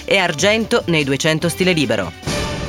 e argento nei 200 stile libero.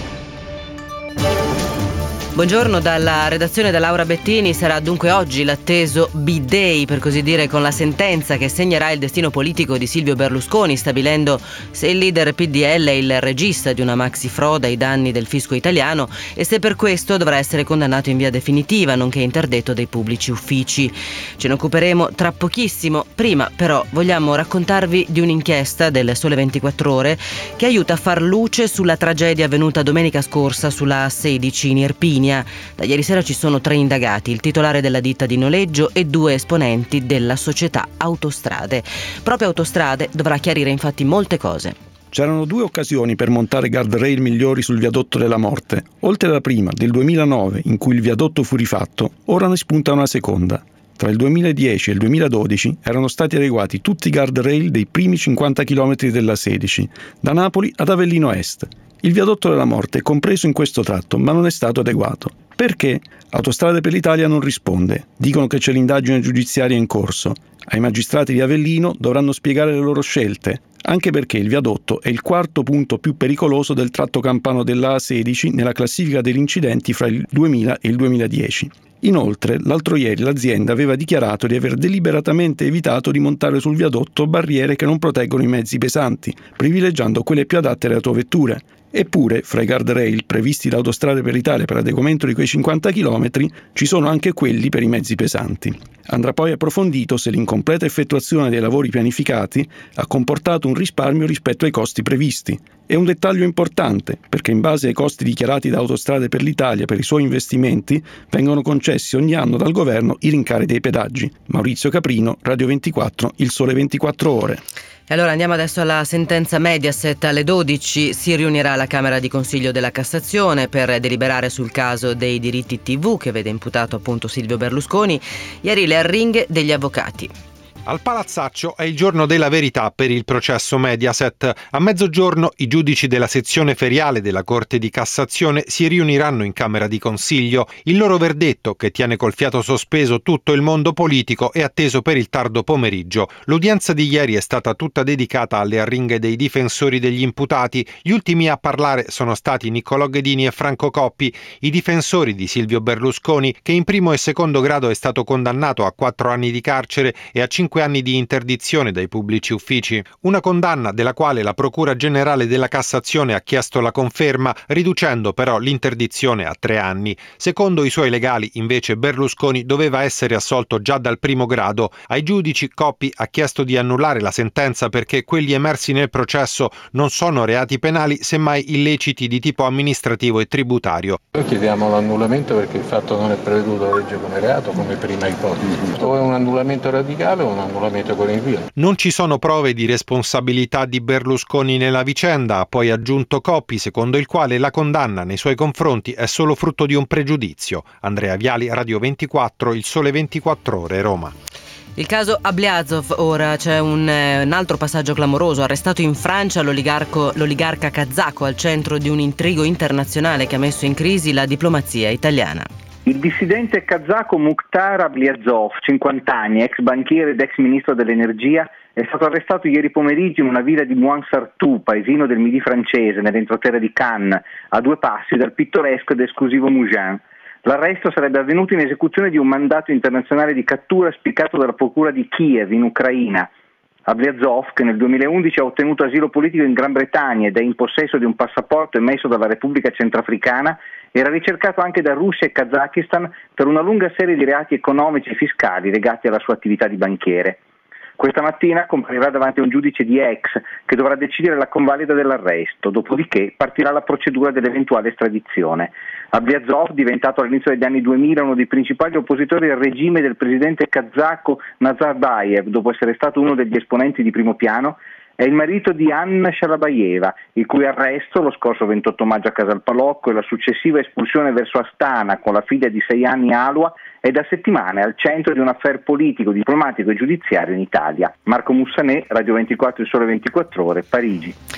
Buongiorno dalla redazione da Laura Bettini. Sarà dunque oggi l'atteso B-Day, per così dire, con la sentenza che segnerà il destino politico di Silvio Berlusconi, stabilendo se il leader PDL è il regista di una maxi frode ai danni del fisco italiano e se per questo dovrà essere condannato in via definitiva, nonché interdetto dai pubblici uffici. Ce ne occuperemo tra pochissimo. Prima però vogliamo raccontarvi di un'inchiesta del Sole 24 Ore che aiuta a far luce sulla tragedia avvenuta domenica scorsa sulla A16 in Irpinia. Da ieri sera ci sono 3 indagati, il titolare della ditta di noleggio e 2 esponenti della società Autostrade. Proprio Autostrade dovrà chiarire infatti molte cose. C'erano 2 occasioni per montare guardrail migliori sul viadotto della morte. Oltre alla prima, del 2009, in cui il viadotto fu rifatto, ora ne spunta una seconda. Tra il 2010 e il 2012 erano stati adeguati tutti i guardrail dei primi 50 km della 16, da Napoli ad Avellino Est. Il viadotto della morte è compreso in questo tratto, ma non è stato adeguato. Perché? Autostrade per l'Italia non risponde. Dicono che c'è l'indagine giudiziaria in corso. Ai magistrati di Avellino dovranno spiegare le loro scelte, anche perché il viadotto è il 4º punto più pericoloso del tratto campano della A16 nella classifica degli incidenti fra il 2000 e il 2010. Inoltre, l'altro ieri l'azienda aveva dichiarato di aver deliberatamente evitato di montare sul viadotto barriere che non proteggono i mezzi pesanti, privilegiando quelle più adatte alle autovetture. Eppure, fra i guardrail previsti da Autostrade per l'Italia per adeguamento di quei 50 km, ci sono anche quelli per i mezzi pesanti. Andrà poi approfondito se l'incompleta effettuazione dei lavori pianificati ha comportato un risparmio rispetto ai costi previsti. È un dettaglio importante, perché in base ai costi dichiarati da Autostrade per l'Italia per i suoi investimenti, vengono concessi ogni anno dal governo i rincari dei pedaggi. Maurizio Caprino, Radio 24, Il Sole 24 Ore. E allora andiamo adesso alla sentenza Mediaset. Alle 12 si riunirà la Camera di Consiglio della Cassazione per deliberare sul caso dei diritti TV che vede imputato appunto Silvio Berlusconi. Ieri le arringhe degli avvocati. Al Palazzaccio è il giorno della verità per il processo Mediaset. A mezzogiorno i giudici della sezione feriale della Corte di Cassazione si riuniranno in Camera di Consiglio. Il loro verdetto, che tiene col fiato sospeso tutto il mondo politico, è atteso per il tardo pomeriggio. L'udienza di ieri è stata tutta dedicata alle arringhe dei difensori degli imputati. Gli ultimi a parlare sono stati Niccolò Ghedini e Franco Coppi, i difensori di Silvio Berlusconi, che in primo e secondo grado è stato condannato a 4 anni di carcere e a 5 anni di interdizione dai pubblici uffici. Una condanna della quale la Procura Generale della Cassazione ha chiesto la conferma, riducendo però l'interdizione a 3 anni. Secondo i suoi legali, invece, Berlusconi doveva essere assolto già dal primo grado. Ai giudici Coppi ha chiesto di annullare la sentenza perché quelli emersi nel processo non sono reati penali, semmai illeciti di tipo amministrativo e tributario. Noi chiediamo l'annullamento perché il fatto non è preveduto dalla legge come reato, come prima ipotesi. O è un annullamento radicale o un annullamento con rinvio. Non ci sono prove di responsabilità di Berlusconi nella vicenda, ha poi aggiunto Coppi, secondo il quale la condanna nei suoi confronti è solo frutto di un pregiudizio. Andrea Viali, Radio 24, Il Sole 24 Ore, Roma. Il caso Ablyazov, ora c'è un altro passaggio clamoroso. Arrestato in Francia l'oligarca kazako al centro di un intrigo internazionale che ha messo in crisi la diplomazia italiana. Il dissidente kazako Mukhtar Ablyazov, 50 anni, ex banchiere ed ex ministro dell'energia, è stato arrestato ieri pomeriggio in una villa di Mouansartou, paesino del Midi francese, nell'entroterra di Cannes, a 2 passi dal pittoresco ed esclusivo Mougins. L'arresto sarebbe avvenuto in esecuzione di un mandato internazionale di cattura spiccato dalla procura di Kiev, in Ucraina. Ablyazov, che nel 2011 ha ottenuto asilo politico in Gran Bretagna ed è in possesso di un passaporto emesso dalla Repubblica Centrafricana, era ricercato anche da Russia e Kazakistan per una lunga serie di reati economici e fiscali legati alla sua attività di banchiere. Questa mattina comparirà davanti a un giudice di Aix che dovrà decidere la convalida dell'arresto, dopodiché partirà la procedura dell'eventuale estradizione. Ablyazov, diventato all'inizio degli anni 2000 uno dei principali oppositori al regime del presidente kazako Nazarbayev, dopo essere stato uno degli esponenti di primo piano, è il marito di Anna Shalabayeva, il cui arresto lo scorso 28 maggio a Casalpalocco e la successiva espulsione verso Astana con la figlia di 6 anni Alua è da settimane al centro di un affair politico, diplomatico e giudiziario in Italia. Marco Mussanè, Radio 24, Il Sole 24 Ore, Parigi.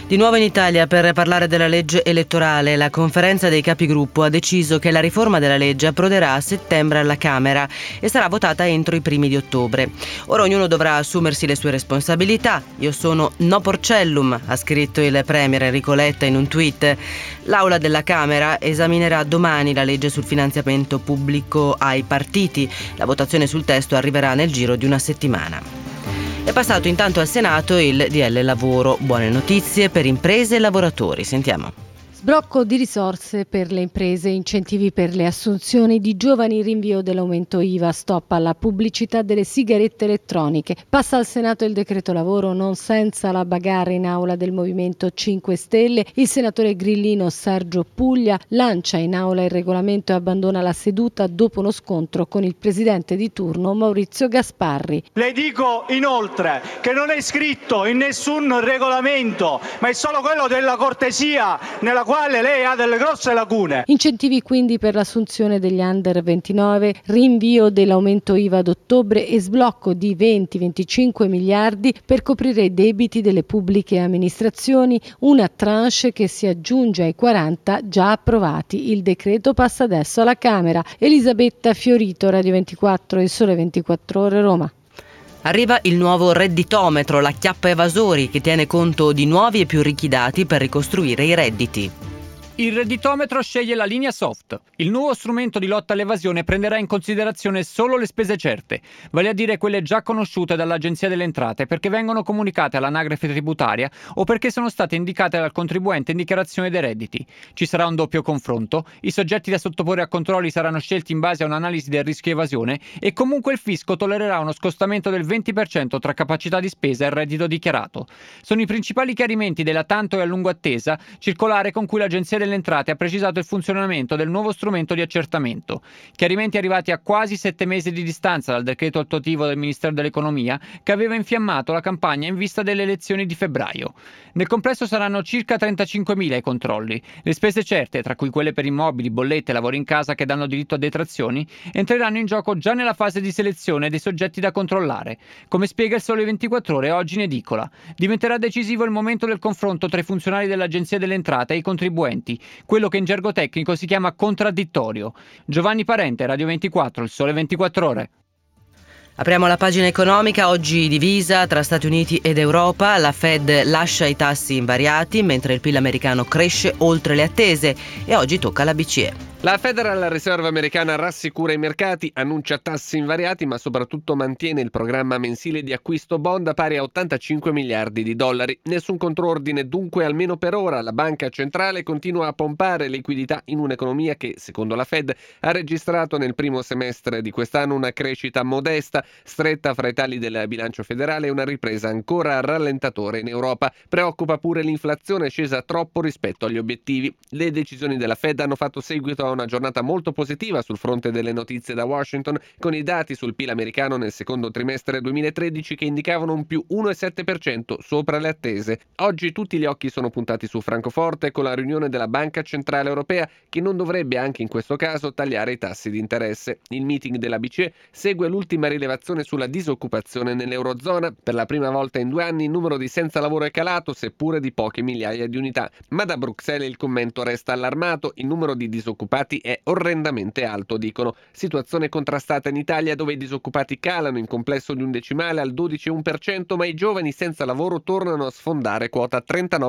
Di nuovo in Italia per parlare della legge elettorale, la conferenza dei capigruppo ha deciso che la riforma della legge approderà a settembre alla Camera e sarà votata entro i primi di ottobre. Ora ognuno dovrà assumersi le sue responsabilità. Io sono no porcellum, ha scritto il premier Enrico Letta in un tweet. L'Aula della Camera esaminerà domani la legge sul finanziamento pubblico ai partiti. La votazione sul testo arriverà nel giro di una settimana. È passato intanto al Senato il DL Lavoro. Buone notizie per imprese e lavoratori. Sentiamo. Sblocco di risorse per le imprese, incentivi per le assunzioni di giovani, rinvio dell'aumento IVA, stop alla pubblicità delle sigarette elettroniche. Passa al Senato il decreto lavoro, non senza la bagarre in aula del Movimento 5 Stelle. Il senatore grillino Sergio Puglia lancia in aula il regolamento e abbandona la seduta dopo uno scontro con il presidente di turno Maurizio Gasparri. Le dico inoltre che non è scritto in nessun regolamento, ma è solo quello della cortesia, nella quale lei ha delle grosse lacune. Incentivi quindi per l'assunzione degli under 29, rinvio dell'aumento IVA ad ottobre e sblocco di 20-25 miliardi per coprire i debiti delle pubbliche amministrazioni, una tranche che si aggiunge ai 40 già approvati. Il decreto passa adesso alla Camera. Elisabetta Fiorito, Radio 24, Il Sole 24 Ore, Roma. Arriva il nuovo redditometro, la chiappa evasori, che tiene conto di nuovi e più ricchi dati per ricostruire i redditi. Il redditometro sceglie la linea soft. Il nuovo strumento di lotta all'evasione prenderà in considerazione solo le spese certe, vale a dire quelle già conosciute dall'Agenzia delle Entrate perché vengono comunicate all'anagrafe tributaria o perché sono state indicate dal contribuente in dichiarazione dei redditi. Ci sarà un doppio confronto, i soggetti da sottoporre a controlli saranno scelti in base a un'analisi del rischio evasione e comunque il fisco tollererà uno scostamento del 20% tra capacità di spesa e reddito dichiarato. Sono i principali chiarimenti della tanto e a lungo attesa circolare con cui l'Agenzia delle Entrate ha precisato il funzionamento del nuovo strumento di accertamento. Chiarimenti arrivati a quasi 7 mesi di distanza dal decreto attuativo del Ministero dell'Economia che aveva infiammato la campagna in vista delle elezioni di febbraio. Nel complesso saranno circa 35.000 i controlli. Le spese certe, tra cui quelle per immobili, bollette e lavori in casa che danno diritto a detrazioni, entreranno in gioco già nella fase di selezione dei soggetti da controllare. Come spiega il Sole 24 Ore oggi in edicola, diventerà decisivo il momento del confronto tra i funzionari dell'Agenzia delle Entrate e i contribuenti, quello che in gergo tecnico si chiama contraddittorio. Giovanni Parente, Radio 24, Il Sole 24 Ore. Apriamo la pagina economica, oggi divisa tra Stati Uniti ed Europa. La Fed lascia i tassi invariati mentre il PIL americano cresce oltre le attese e oggi tocca alla BCE. La Federal Reserve americana rassicura i mercati, annuncia tassi invariati ma soprattutto mantiene il programma mensile di acquisto bond pari a 85 miliardi di dollari. Nessun controordine dunque, almeno per ora. La banca centrale continua a pompare liquidità in un'economia che, secondo la Fed, ha registrato nel primo semestre di quest'anno una crescita modesta, stretta fra i tagli del bilancio federale e una ripresa ancora a rallentatore in Europa. Preoccupa pure l'inflazione scesa troppo rispetto agli obiettivi. Le decisioni della Fed hanno fatto seguito a una giornata molto positiva sul fronte delle notizie da Washington, con i dati sul PIL americano nel secondo trimestre 2013 che indicavano un più 1,7% sopra le attese. Oggi tutti gli occhi sono puntati su Francoforte con la riunione della Banca Centrale Europea che non dovrebbe anche in questo caso tagliare i tassi di interesse. Il meeting della BCE segue l'ultima rilevazione sulla disoccupazione nell'Eurozona. Per la prima volta in 2 anni il numero di senza lavoro è calato, seppure di poche migliaia di unità. Ma da Bruxelles il commento resta allarmato, il numero di disoccupati è orrendamente alto, dicono. Situazione contrastata in Italia dove i disoccupati calano in complesso di un decimale al 12,1%, ma i giovani senza lavoro tornano a sfondare quota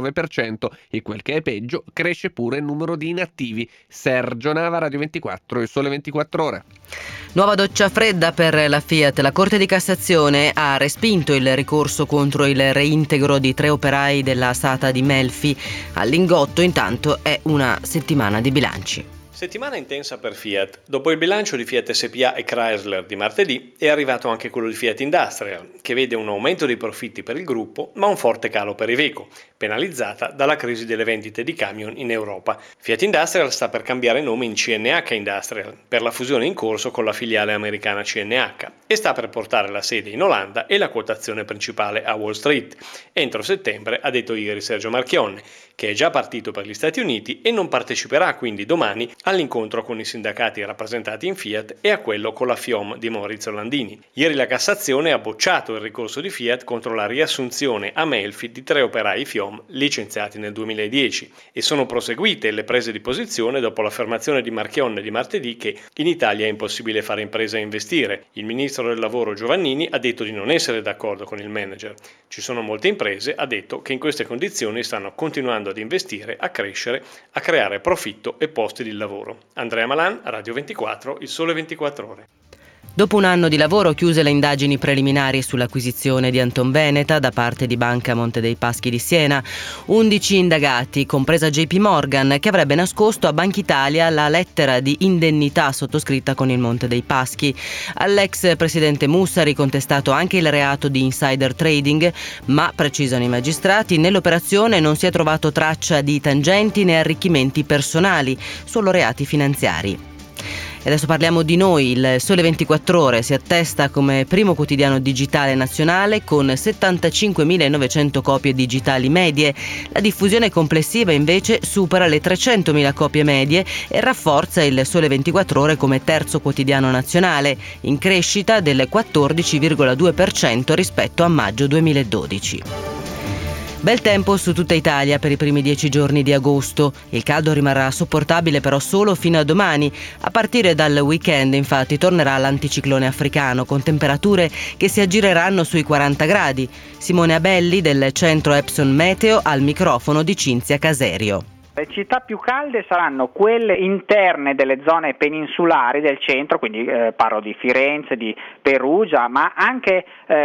39% e quel che è peggio, cresce pure il numero di inattivi. Sergio Nava, Radio 24, Il Sole 24 Ore. Nuova doccia fredda per la Fiat. La Corte di Cassazione ha respinto il ricorso contro il reintegro di 3 operai della SATA di Melfi. Al Lingotto intanto è una settimana di bilanci. Settimana intensa per Fiat. Dopo il bilancio di Fiat SpA e Chrysler di martedì è arrivato anche quello di Fiat Industrial, che vede un aumento dei profitti per il gruppo ma un forte calo per Iveco, penalizzata dalla crisi delle vendite di camion in Europa. Fiat Industrial sta per cambiare nome in CNH Industrial per la fusione in corso con la filiale americana CNH e sta per portare la sede in Olanda e la quotazione principale a Wall Street. Entro settembre, ha detto ieri Sergio Marchionne, che è già partito per gli Stati Uniti e non parteciperà quindi domani all'incontro con i sindacati rappresentati in Fiat e a quello con la FIOM di Maurizio Landini. Ieri la Cassazione ha bocciato il ricorso di Fiat contro la riassunzione a Melfi di 3 operai FIOM Telecom, licenziati nel 2010, e sono proseguite le prese di posizione dopo l'affermazione di Marchionne di martedì che in Italia è impossibile fare impresa e investire. Il ministro del lavoro Giovannini ha detto di non essere d'accordo con il manager. Ci sono molte imprese, ha detto, che in queste condizioni stanno continuando ad investire, a crescere, a creare profitto e posti di lavoro. Andrea Malan, Radio 24, Il Sole 24 Ore. Dopo un anno di lavoro chiuse le indagini preliminari sull'acquisizione di Anton Veneta da parte di Banca Monte dei Paschi di Siena. 11 indagati, compresa JP Morgan, che avrebbe nascosto a Banca Italia la lettera di indennità sottoscritta con il Monte dei Paschi. All'ex presidente Mussari contestato anche il reato di insider trading, ma, precisano i magistrati, nell'operazione non si è trovato traccia di tangenti né arricchimenti personali, solo reati finanziari. E adesso parliamo di noi. Il Sole 24 Ore si attesta come primo quotidiano digitale nazionale con 75.900 copie digitali medie. La diffusione complessiva invece supera le 300.000 copie medie e rafforza il Sole 24 Ore come terzo quotidiano nazionale, in crescita del 14,2% rispetto a maggio 2012. Bel tempo su tutta Italia per i primi 10 giorni di agosto. Il caldo rimarrà sopportabile però solo fino a domani. A partire dal weekend, infatti, tornerà l'anticiclone africano con temperature che si aggireranno sui 40 gradi. Simone Abelli del centro Epson Meteo al microfono di Cinzia Caserio. Le città più calde saranno quelle interne delle zone peninsulari del centro, quindi parlo di Firenze, di Perugia, ma anche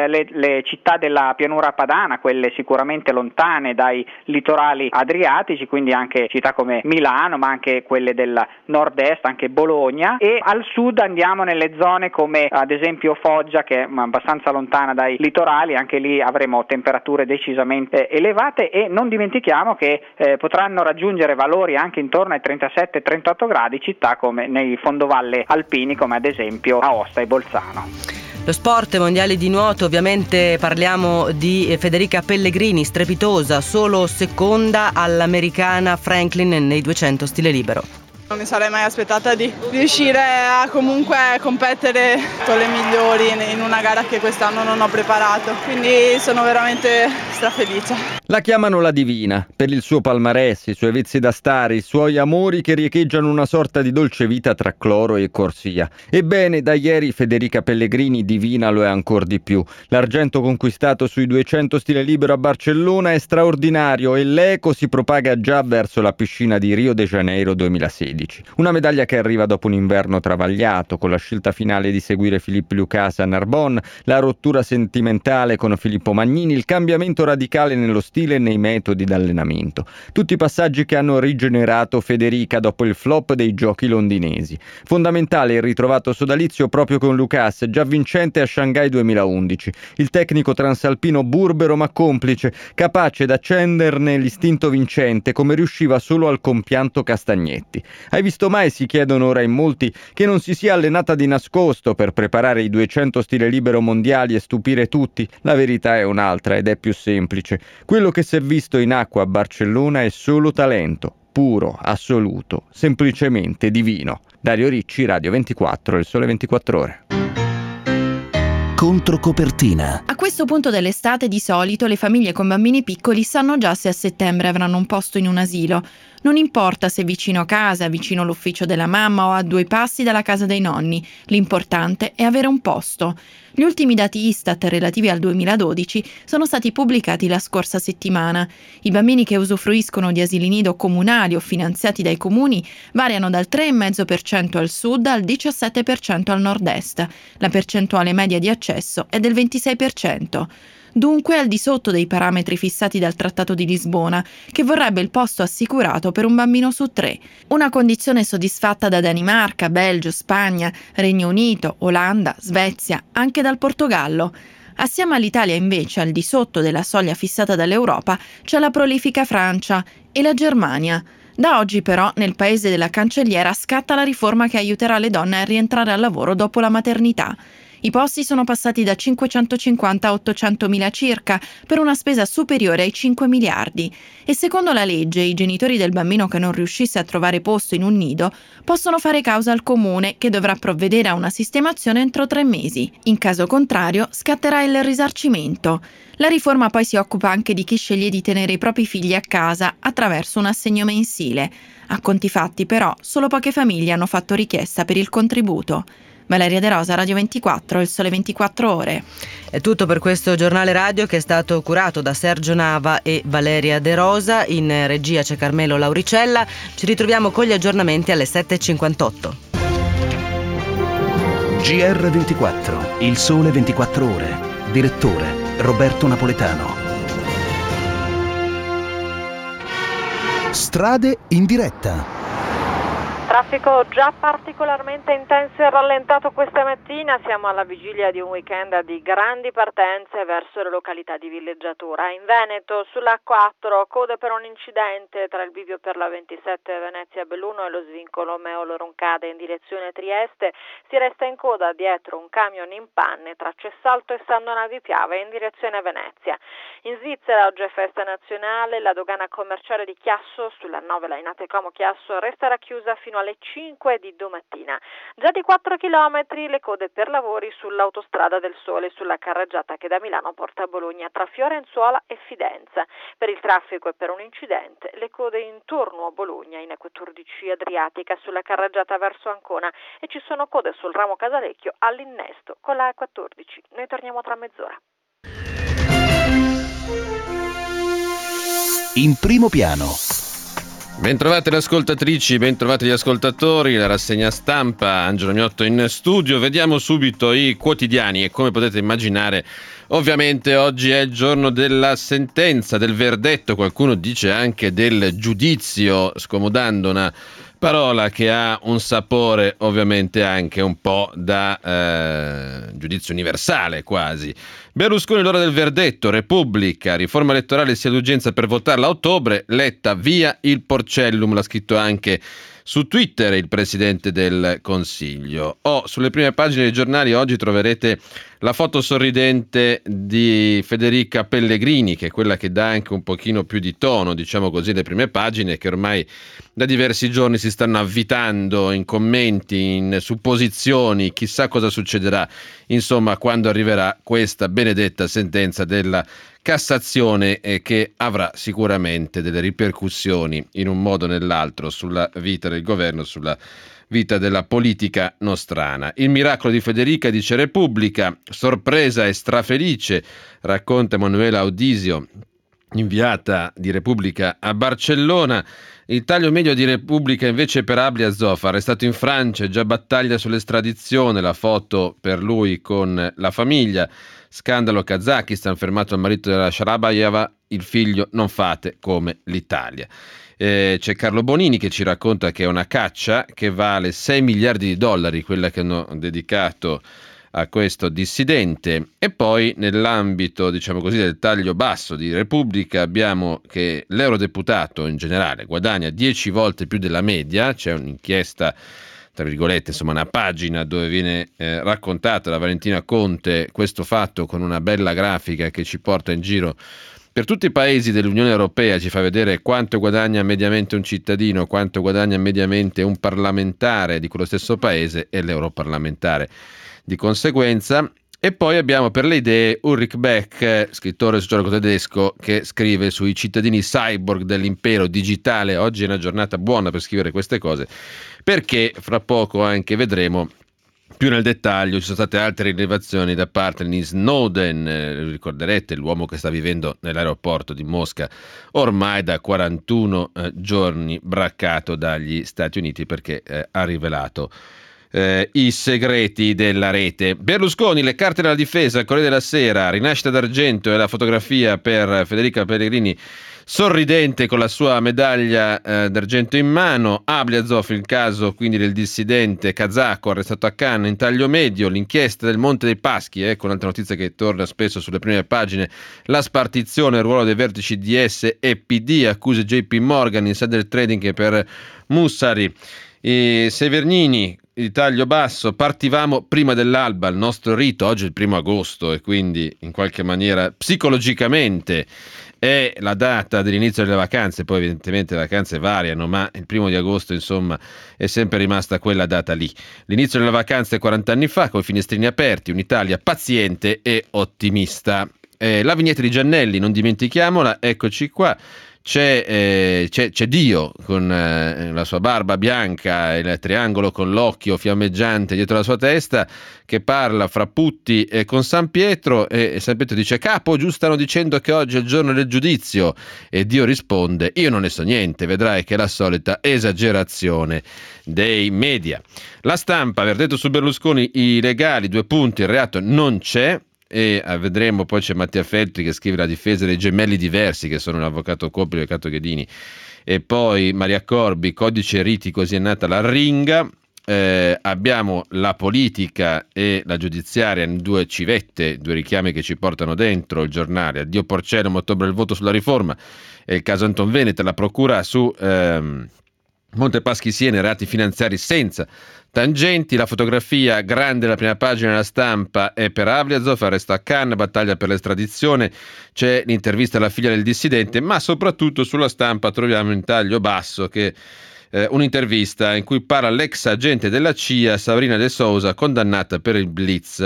le città della pianura padana, quelle sicuramente lontane dai litorali adriatici, quindi anche città come Milano, ma anche quelle del nord-est, anche Bologna, e al sud andiamo nelle zone come ad esempio Foggia, che è abbastanza lontana dai litorali, anche lì avremo temperature decisamente elevate e non dimentichiamo che potranno raggiungere valori anche intorno ai 37-38 gradi città come nei fondovalle alpini come ad esempio Aosta e Bolzano. Lo sport, mondiali di nuoto, ovviamente parliamo di Federica Pellegrini, strepitosa, solo seconda all'americana Franklin nei 200 stile libero. Non mi sarei mai aspettata di riuscire a comunque competere con le migliori in una gara che quest'anno non ho preparato, quindi sono veramente strafelice. La chiamano la divina, per il suo palmarès, i suoi vezzi da stare, i suoi amori che riecheggiano una sorta di dolce vita tra cloro e corsia. Ebbene, da ieri Federica Pellegrini divina lo è ancor di più. L'argento conquistato sui 200 stile libero a Barcellona è straordinario e l'eco si propaga già verso la piscina di Rio de Janeiro 2016. Una medaglia che arriva dopo un inverno travagliato, con la scelta finale di seguire Philippe Lucas a Narbonne, la rottura sentimentale con Filippo Magnini, il cambiamento radicale nello stile e nei metodi d'allenamento. Tutti passaggi che hanno rigenerato Federica dopo il flop dei giochi londinesi. Fondamentale il ritrovato sodalizio proprio con Lucas, già vincente a Shanghai 2011. Il tecnico transalpino burbero ma complice, capace d'accenderne l'istinto vincente come riusciva solo al compianto Castagnetti. Hai visto mai, si chiedono ora in molti, che non si sia allenata di nascosto per preparare i 200 stile libero mondiali e stupire tutti? La verità è un'altra ed è più semplice. Quello che si è visto in acqua a Barcellona è solo talento, puro, assoluto, semplicemente divino. Dario Ricci, Radio 24, Il Sole 24 Ore. Controcopertina. A questo punto dell'estate di solito le famiglie con bambini piccoli sanno già se a settembre avranno un posto in un asilo. Non importa se vicino a casa, vicino all'ufficio della mamma o a 2 passi dalla casa dei nonni, l'importante è avere un posto. Gli ultimi dati Istat relativi al 2012 sono stati pubblicati la scorsa settimana. I bambini che usufruiscono di asili nido comunali o finanziati dai comuni variano dal 3,5% al sud al 17% al nord-est. La percentuale media di accesso è del 26%. Dunque al di sotto dei parametri fissati dal Trattato di Lisbona, che vorrebbe il posto assicurato per un bambino su 3. Una condizione soddisfatta da Danimarca, Belgio, Spagna, Regno Unito, Olanda, Svezia, anche dal Portogallo. Assieme all'Italia invece, al di sotto della soglia fissata dall'Europa, c'è la prolifica Francia e la Germania. Da oggi però nel paese della cancelliera scatta la riforma che aiuterà le donne a rientrare al lavoro dopo la maternità. I posti sono passati da 550 a 800.000 circa, per una spesa superiore ai 5 miliardi. E secondo la legge, i genitori del bambino che non riuscisse a trovare posto in un nido possono fare causa al comune, che dovrà provvedere a una sistemazione entro 3 mesi. In caso contrario, scatterà il risarcimento. La riforma poi si occupa anche di chi sceglie di tenere i propri figli a casa attraverso un assegno mensile. A conti fatti, però, solo poche famiglie hanno fatto richiesta per il contributo. Valeria De Rosa, Radio 24, Il Sole 24 Ore. È tutto per questo giornale radio, che è stato curato da Sergio Nava e Valeria De Rosa. In regia c'è Carmelo Lauricella. Ci ritroviamo con gli aggiornamenti alle 7.58. GR24, Il Sole 24 Ore. Direttore Roberto Napoletano. Strade in diretta. Traffico già particolarmente intenso e rallentato questa mattina, siamo alla vigilia di un weekend di grandi partenze verso le località di villeggiatura. In Veneto, sulla A4, code per un incidente tra il bivio per la 27 Venezia-Belluno e lo svincolo Meolo-Roncade in direzione Trieste. Si resta in coda dietro un camion in panne tra Cessalto e San Donato di Piave in direzione Venezia. In Svizzera oggi è festa nazionale, la dogana commerciale di Chiasso sulla 9 Lainate Como Chiasso resterà chiusa fino alle 5 di domattina. Già di 4 chilometri le code per lavori sull'autostrada del Sole, sulla carreggiata che da Milano porta a Bologna tra Fiorenzuola e Fidenza. Per il traffico e per un incidente le code intorno a Bologna in Equatordici Adriatica sulla carreggiata verso Ancona, e ci sono code sul ramo Casalecchio all'innesto con la A14. Noi torniamo tra mezz'ora. In primo piano. Bentrovate le ascoltatrici, bentrovati gli ascoltatori, la rassegna stampa, Angelo Miotto in studio. Vediamo subito i quotidiani e, come potete immaginare, ovviamente oggi è il giorno della sentenza, del verdetto, qualcuno dice anche del giudizio, scomodando una parola che ha un sapore ovviamente anche un po' da giudizio universale quasi. Berlusconi, l'ora del verdetto, Repubblica, riforma elettorale sia d'urgenza per votarla a ottobre, Letta via il Porcellum, l'ha scritto anche su Twitter il Presidente del Consiglio. Sulle prime pagine dei giornali oggi troverete la foto sorridente di Federica Pellegrini, che è quella che dà anche un pochino più di tono, diciamo così, alle prime pagine, che ormai da diversi giorni si stanno avvitando in commenti, in supposizioni, chissà cosa succederà, insomma, quando arriverà questa benedetta sentenza della Cassazione, che avrà sicuramente delle ripercussioni in un modo o nell'altro sulla vita del governo, sulla vita della politica nostrana. Il miracolo di Federica, dice Repubblica, sorpresa e strafelice, racconta Emanuela Audisio, inviata di Repubblica a Barcellona. Il taglio medio di Repubblica invece per Ablia Zoff, arrestato in Francia, già battaglia sull'estradizione, la foto per lui con la famiglia. Scandalo Kazakistan, fermato il marito della Sharabayeva, il figlio non fate come l'Italia. C'è Carlo Bonini che ci racconta che è una caccia che vale 6 miliardi di dollari, quella che hanno dedicato a questo dissidente. E poi nell'ambito, diciamo così, del taglio basso di Repubblica abbiamo che l'eurodeputato in generale guadagna 10 volte più della media. C'è un'inchiesta, tra virgolette, insomma una pagina dove viene raccontata da Valentina Conte questo fatto, con una bella grafica che ci porta in giro per tutti i paesi dell'Unione Europea, ci fa vedere quanto guadagna mediamente un cittadino, quanto guadagna mediamente un parlamentare di quello stesso paese e l'europarlamentare di conseguenza. E poi abbiamo per le idee Ulrich Beck, scrittore sociologo tedesco, che scrive sui cittadini cyborg dell'impero digitale. Oggi è una giornata buona per scrivere queste cose, perché fra poco anche vedremo più nel dettaglio. Ci sono state altre rilevazioni da parte di Snowden, ricorderete, l'uomo che sta vivendo nell'aeroporto di Mosca ormai da 41 giorni braccato dagli Stati Uniti perché ha rivelato i segreti della rete. Berlusconi, le carte della difesa, Corriere della Sera, rinascita d'argento e la fotografia per Federica Pellegrini sorridente con la sua medaglia d'argento in mano. Ablia Zoff, il caso quindi del dissidente kazako arrestato a Cannes in taglio medio, l'inchiesta del Monte dei Paschi, ecco un'altra notizia che torna spesso sulle prime pagine, la spartizione, il ruolo dei vertici DS e PD, accuse JP Morgan, insider trading per Mussari. Severnini, il taglio basso, partivamo prima dell'alba, il nostro rito, oggi è il 1 agosto e quindi in qualche maniera psicologicamente è la data dell'inizio delle vacanze, poi evidentemente le vacanze variano, ma il 1 di agosto insomma è sempre rimasta quella data lì. L'inizio delle vacanze 40 anni fa, con i finestrini aperti, un'Italia paziente e ottimista. La vignetta di Giannelli, non dimentichiamola, eccoci qua. C'è Dio con la sua barba bianca e il triangolo con l'occhio fiammeggiante dietro la sua testa, che parla fra putti e con San Pietro, e San Pietro dice: capo, giù stanno dicendo che oggi è il giorno del giudizio, e Dio risponde: io non ne so niente, vedrai che è la solita esagerazione dei media. La Stampa, aver detto su Berlusconi i legali, 2 punti, il reato non c'è. E vedremo, poi c'è Mattia Feltri che scrive la difesa dei gemelli diversi, che sono l'avvocato Coppi e l'avvocato Ghedini, e poi Maria Corbi, codice riti, così è nata l'Arringa. Abbiamo la politica e la giudiziaria in 2 civette, 2 richiami che ci portano dentro il Giornale. Addio Porcellum, ottobre il voto sulla riforma, e il caso Anton Veneta, la procura su Montepaschi Siena, reati finanziari senza tangenti. La fotografia grande, la prima pagina della Stampa, è per Avliazov, arresto a Cannes, battaglia per l'estradizione. C'è l'intervista alla figlia del dissidente, ma soprattutto sulla Stampa troviamo in taglio basso un'intervista in cui parla l'ex agente della CIA Sabrina De Sousa, condannata per il blitz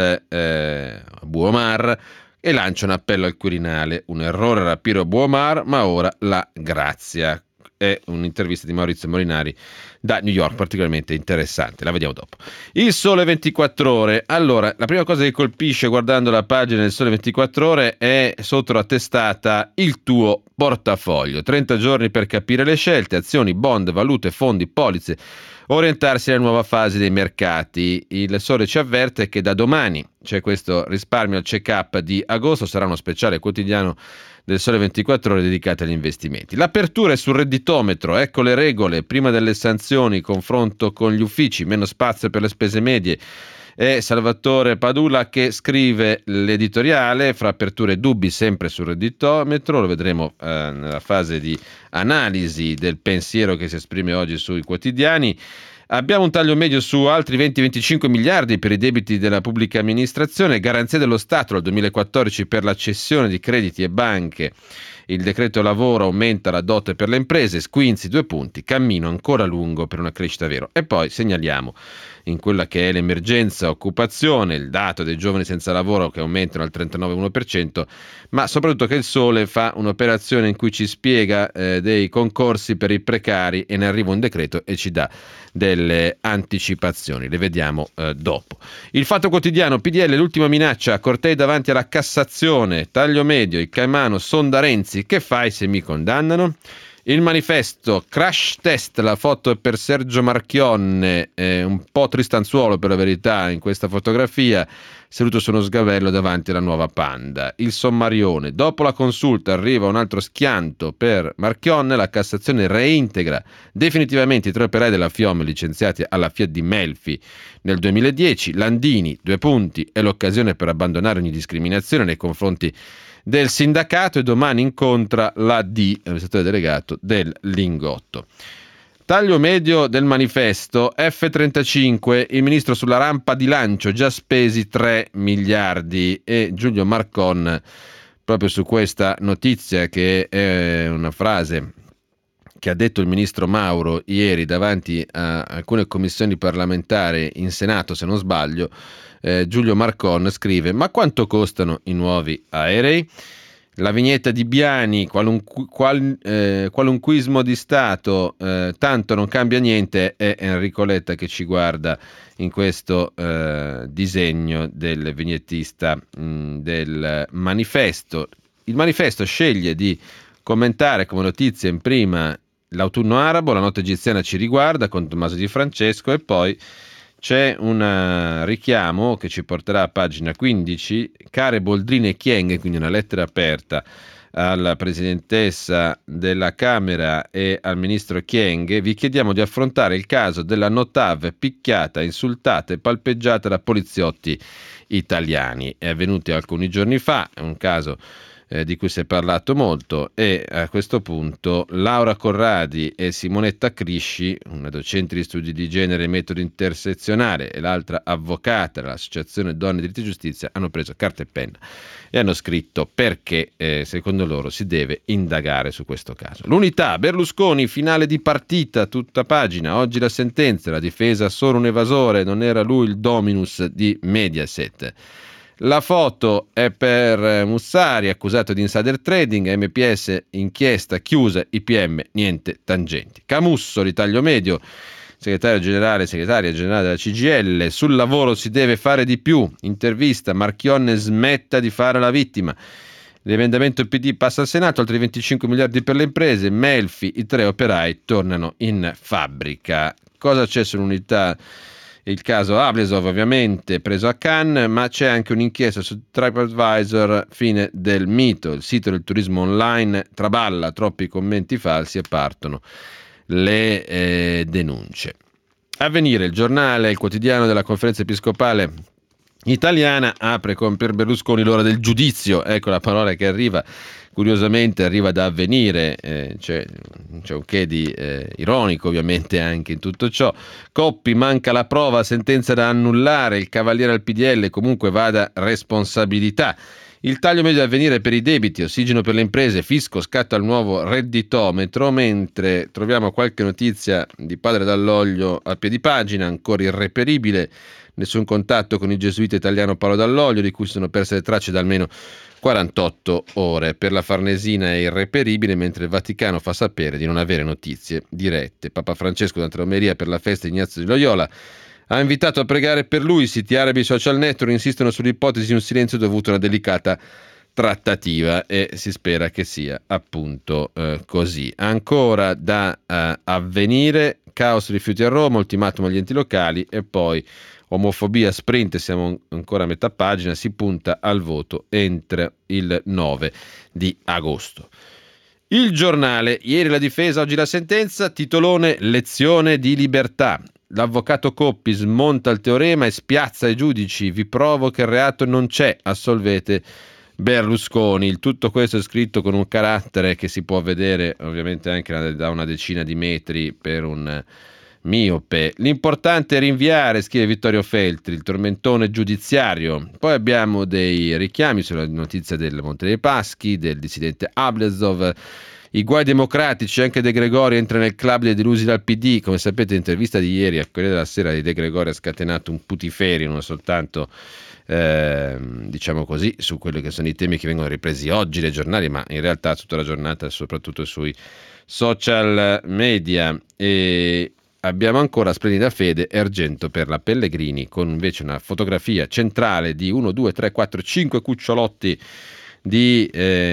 Abu Omar, e lancia un appello al Quirinale: un errore rapire Abu Omar, ma ora la grazia. È un'intervista di Maurizio Molinari da New York, particolarmente interessante, la vediamo dopo. Il Sole 24 Ore. Allora, la prima cosa che colpisce guardando la pagina del Sole 24 Ore è sotto la testata il tuo portafoglio. 30 giorni per capire le scelte, azioni, bond, valute, fondi, polizze, orientarsi alla nuova fase dei mercati. Il Sole ci avverte che da domani c'è questo risparmio al check-up di agosto, sarà uno speciale quotidiano del Sole 24 Ore dedicato agli investimenti. L'apertura è sul redditometro, ecco le regole: prima delle sanzioni, confronto con gli uffici, meno spazio per le spese medie. È Salvatore Padula che scrive l'editoriale, fra aperture e dubbi sempre sul redditometro, lo vedremo nella fase di analisi del pensiero che si esprime oggi sui quotidiani. Abbiamo un taglio medio su altri 20-25 miliardi per i debiti della pubblica amministrazione, garanzia dello Stato dal 2014 per la cessione di crediti e banche. Il decreto lavoro aumenta la dote per le imprese, squinzi 2 punti, cammino ancora lungo per una crescita vera. E poi segnaliamo in quella che è l'emergenza occupazione, il dato dei giovani senza lavoro che aumentano al 39,1%, ma soprattutto che il Sole fa un'operazione in cui ci spiega dei concorsi per i precari, e ne arriva un decreto e ci dà delle anticipazioni, le vediamo dopo. Il Fatto Quotidiano, PDL, l'ultima minaccia, cortei davanti alla Cassazione, taglio medio, il Caimano sonda Renzi, che fai se mi condannano? Il Manifesto, crash test, la foto è per Sergio Marchionne, un po' tristanzuolo per la verità in questa fotografia, seduto su uno sgabello davanti alla nuova Panda. Il Sommarione, dopo la consulta arriva un altro schianto per Marchionne, la Cassazione reintegra definitivamente i 3 operai della FIOM licenziati alla Fiat di Melfi nel 2010, Landini, 2 punti, è l'occasione per abbandonare ogni discriminazione nei confronti del sindacato, e domani incontra l'AD, amministratore delegato del Lingotto. Taglio medio del Manifesto, F-35, il ministro sulla rampa di lancio, già spesi 3 miliardi, e Giulio Marcon proprio su questa notizia, che è una frase che ha detto il ministro Mauro ieri davanti a alcune commissioni parlamentari in Senato, se non sbaglio. Giulio Marcon scrive: ma quanto costano i nuovi aerei? La vignetta di Biani, qualunquismo di Stato, tanto non cambia niente, è Enrico Letta che ci guarda in questo disegno del vignettista del Manifesto. Il Manifesto sceglie di commentare come notizia in prima l'autunno arabo, la notte egiziana ci riguarda con Tommaso Di Francesco, e poi c'è un richiamo che ci porterà a pagina 15, care Boldrini e Chieng, quindi una lettera aperta alla presidentessa della Camera e al ministro Chieng. Vi chiediamo di affrontare il caso della Notav picchiata, insultata e palpeggiata da poliziotti italiani. È avvenuto alcuni giorni fa, è un caso di cui si è parlato molto, e a questo punto Laura Corradi e Simonetta Crisci, una docente di studi di genere e metodo intersezionale e l'altra avvocata dell'Associazione Donne Diritti e Giustizia, hanno preso carta e penna e hanno scritto perché secondo loro si deve indagare su questo caso. L'Unità, Berlusconi, finale di partita, tutta pagina, oggi la sentenza, la difesa solo un evasore, non era lui il dominus di Mediaset. La Foto è per Mussari, accusato di insider trading, MPS inchiesta chiusa, IPM niente tangenti. Camusso, ritaglio medio, segretaria generale della CGIL, sul lavoro si deve fare di più, intervista, Marchionne smetta di fare la vittima. L'emendamento PD passa al Senato, altri 25 miliardi per le imprese, Melfi, i 3 operai tornano in fabbrica. Cosa c'è sull'Unità? Il caso Ablesov ovviamente preso a Cannes, ma c'è anche un'inchiesta su TripAdvisor, fine del mito, il sito del turismo online traballa, troppi commenti falsi e partono le denunce. Avvenire, il giornale, il quotidiano della Conferenza Episcopale Italiana, apre con per Berlusconi l'ora del giudizio, ecco la parola che arriva. Curiosamente arriva da Avvenire, c'è un che di ironico ovviamente anche in tutto ciò. Coppi, manca la prova, sentenza da annullare, il cavaliere al PDL, comunque vada responsabilità. Il taglio medio da Avvenire per i debiti, ossigeno per le imprese, fisco, scatto al nuovo redditometro, mentre troviamo qualche notizia di Padre Dall'Oglio a piedipagina, ancora irreperibile, nessun contatto con il gesuita italiano Paolo Dall'Oglio, di cui sono perse le tracce da almeno 48 ore. Per la Farnesina è irreperibile, mentre il Vaticano fa sapere di non avere notizie dirette. Papa Francesco durante l'omelia per la festa di Ignazio di Loyola ha invitato a pregare per lui. Siti arabi e social network insistono sull'ipotesi di un silenzio dovuto a una delicata trattativa e si spera che sia appunto così. Ancora da Avvenire, caos rifiuti a Roma, ultimatum agli enti locali e poi omofobia sprint, siamo ancora a metà pagina, si punta al voto entro il 9 di agosto. Il giornale, ieri la difesa, oggi la sentenza, titolone lezione di libertà. L'avvocato Coppi smonta il teorema e spiazza i giudici, vi provo che il reato non c'è, assolvete Berlusconi. Il tutto questo è scritto con un carattere che si può vedere ovviamente anche da una decina di metri per un miope. L'importante è rinviare, scrive Vittorio Feltri, il tormentone giudiziario. Poi abbiamo dei richiami sulla notizia del Monte dei Paschi, del dissidente Ablesov, i guai democratici, anche De Gregori entra nel club dei delusi dal PD. Come sapete, l'intervista di ieri a Corriere della Sera di De Gregori ha scatenato un putiferio, non soltanto diciamo così, su quelli che sono i temi che vengono ripresi oggi dai giornali, ma in realtà tutta la giornata soprattutto sui social media. E abbiamo ancora splendida fede e argento per la Pellegrini, con invece una fotografia centrale di 1, 2, 3, 4, 5 cucciolotti di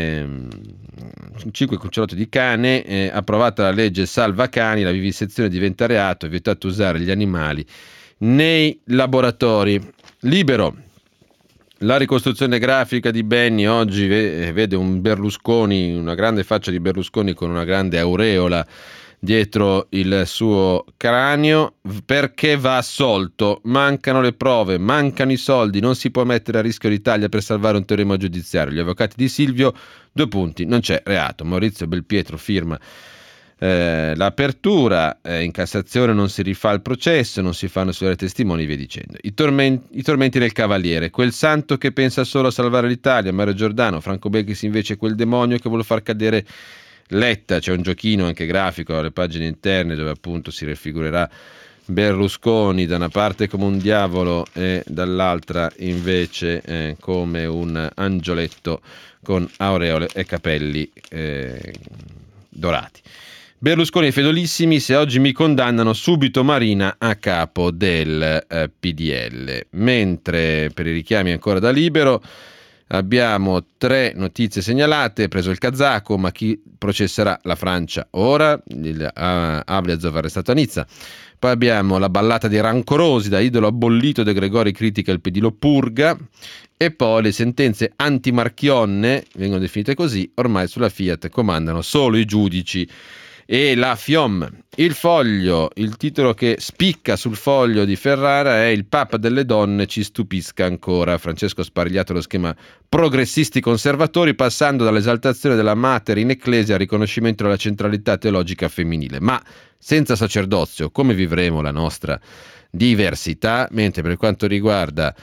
5 cucciolotti di cane, approvata la legge salva cani, la vivisezione diventa reato, è vietato usare gli animali nei laboratori. Libero, la ricostruzione grafica di Benni oggi vede un Berlusconi, una grande faccia di Berlusconi con una grande aureola dietro il suo cranio, perché va assolto, mancano le prove, mancano i soldi, non si può mettere a rischio l'Italia per salvare un teorema giudiziario. Gli avvocati di Silvio, 2 punti, non c'è reato. Maurizio Belpietro firma l'apertura, in Cassazione non si rifà il processo, non si fanno sulle testimoni, via dicendo. I tormenti del Cavaliere, quel santo che pensa solo a salvare l'Italia, Mario Giordano, Franco Becchis invece quel demonio che vuole far cadere Letta. C'è un giochino anche grafico alle pagine interne dove appunto si raffigurerà Berlusconi da una parte come un diavolo e dall'altra invece come un angioletto con aureole e capelli dorati. Berlusconi e fedelissimi, se oggi mi condannano subito Marina a capo del PDL. Mentre per i richiami ancora da Libero abbiamo 3 notizie segnalate, preso il kazako, ma chi processerà la Francia ora? Ablesov arrestato a Nizza. Poi abbiamo la ballata dei rancorosi, da idolo abollito De Gregori critica il PD lo purga. E poi le sentenze anti-Marchionne, vengono definite così, ormai sulla Fiat comandano solo i giudici. E la FIOM, Il Foglio, il titolo che spicca sul foglio di Ferrara è: il Papa delle donne ci stupisca ancora. Francesco ha sparigliato lo schema progressisti conservatori, passando dall'esaltazione della Mater in Ecclesia al riconoscimento della centralità teologica femminile. Ma senza sacerdozio come vivremo la nostra diversità? Mentre per quanto riguarda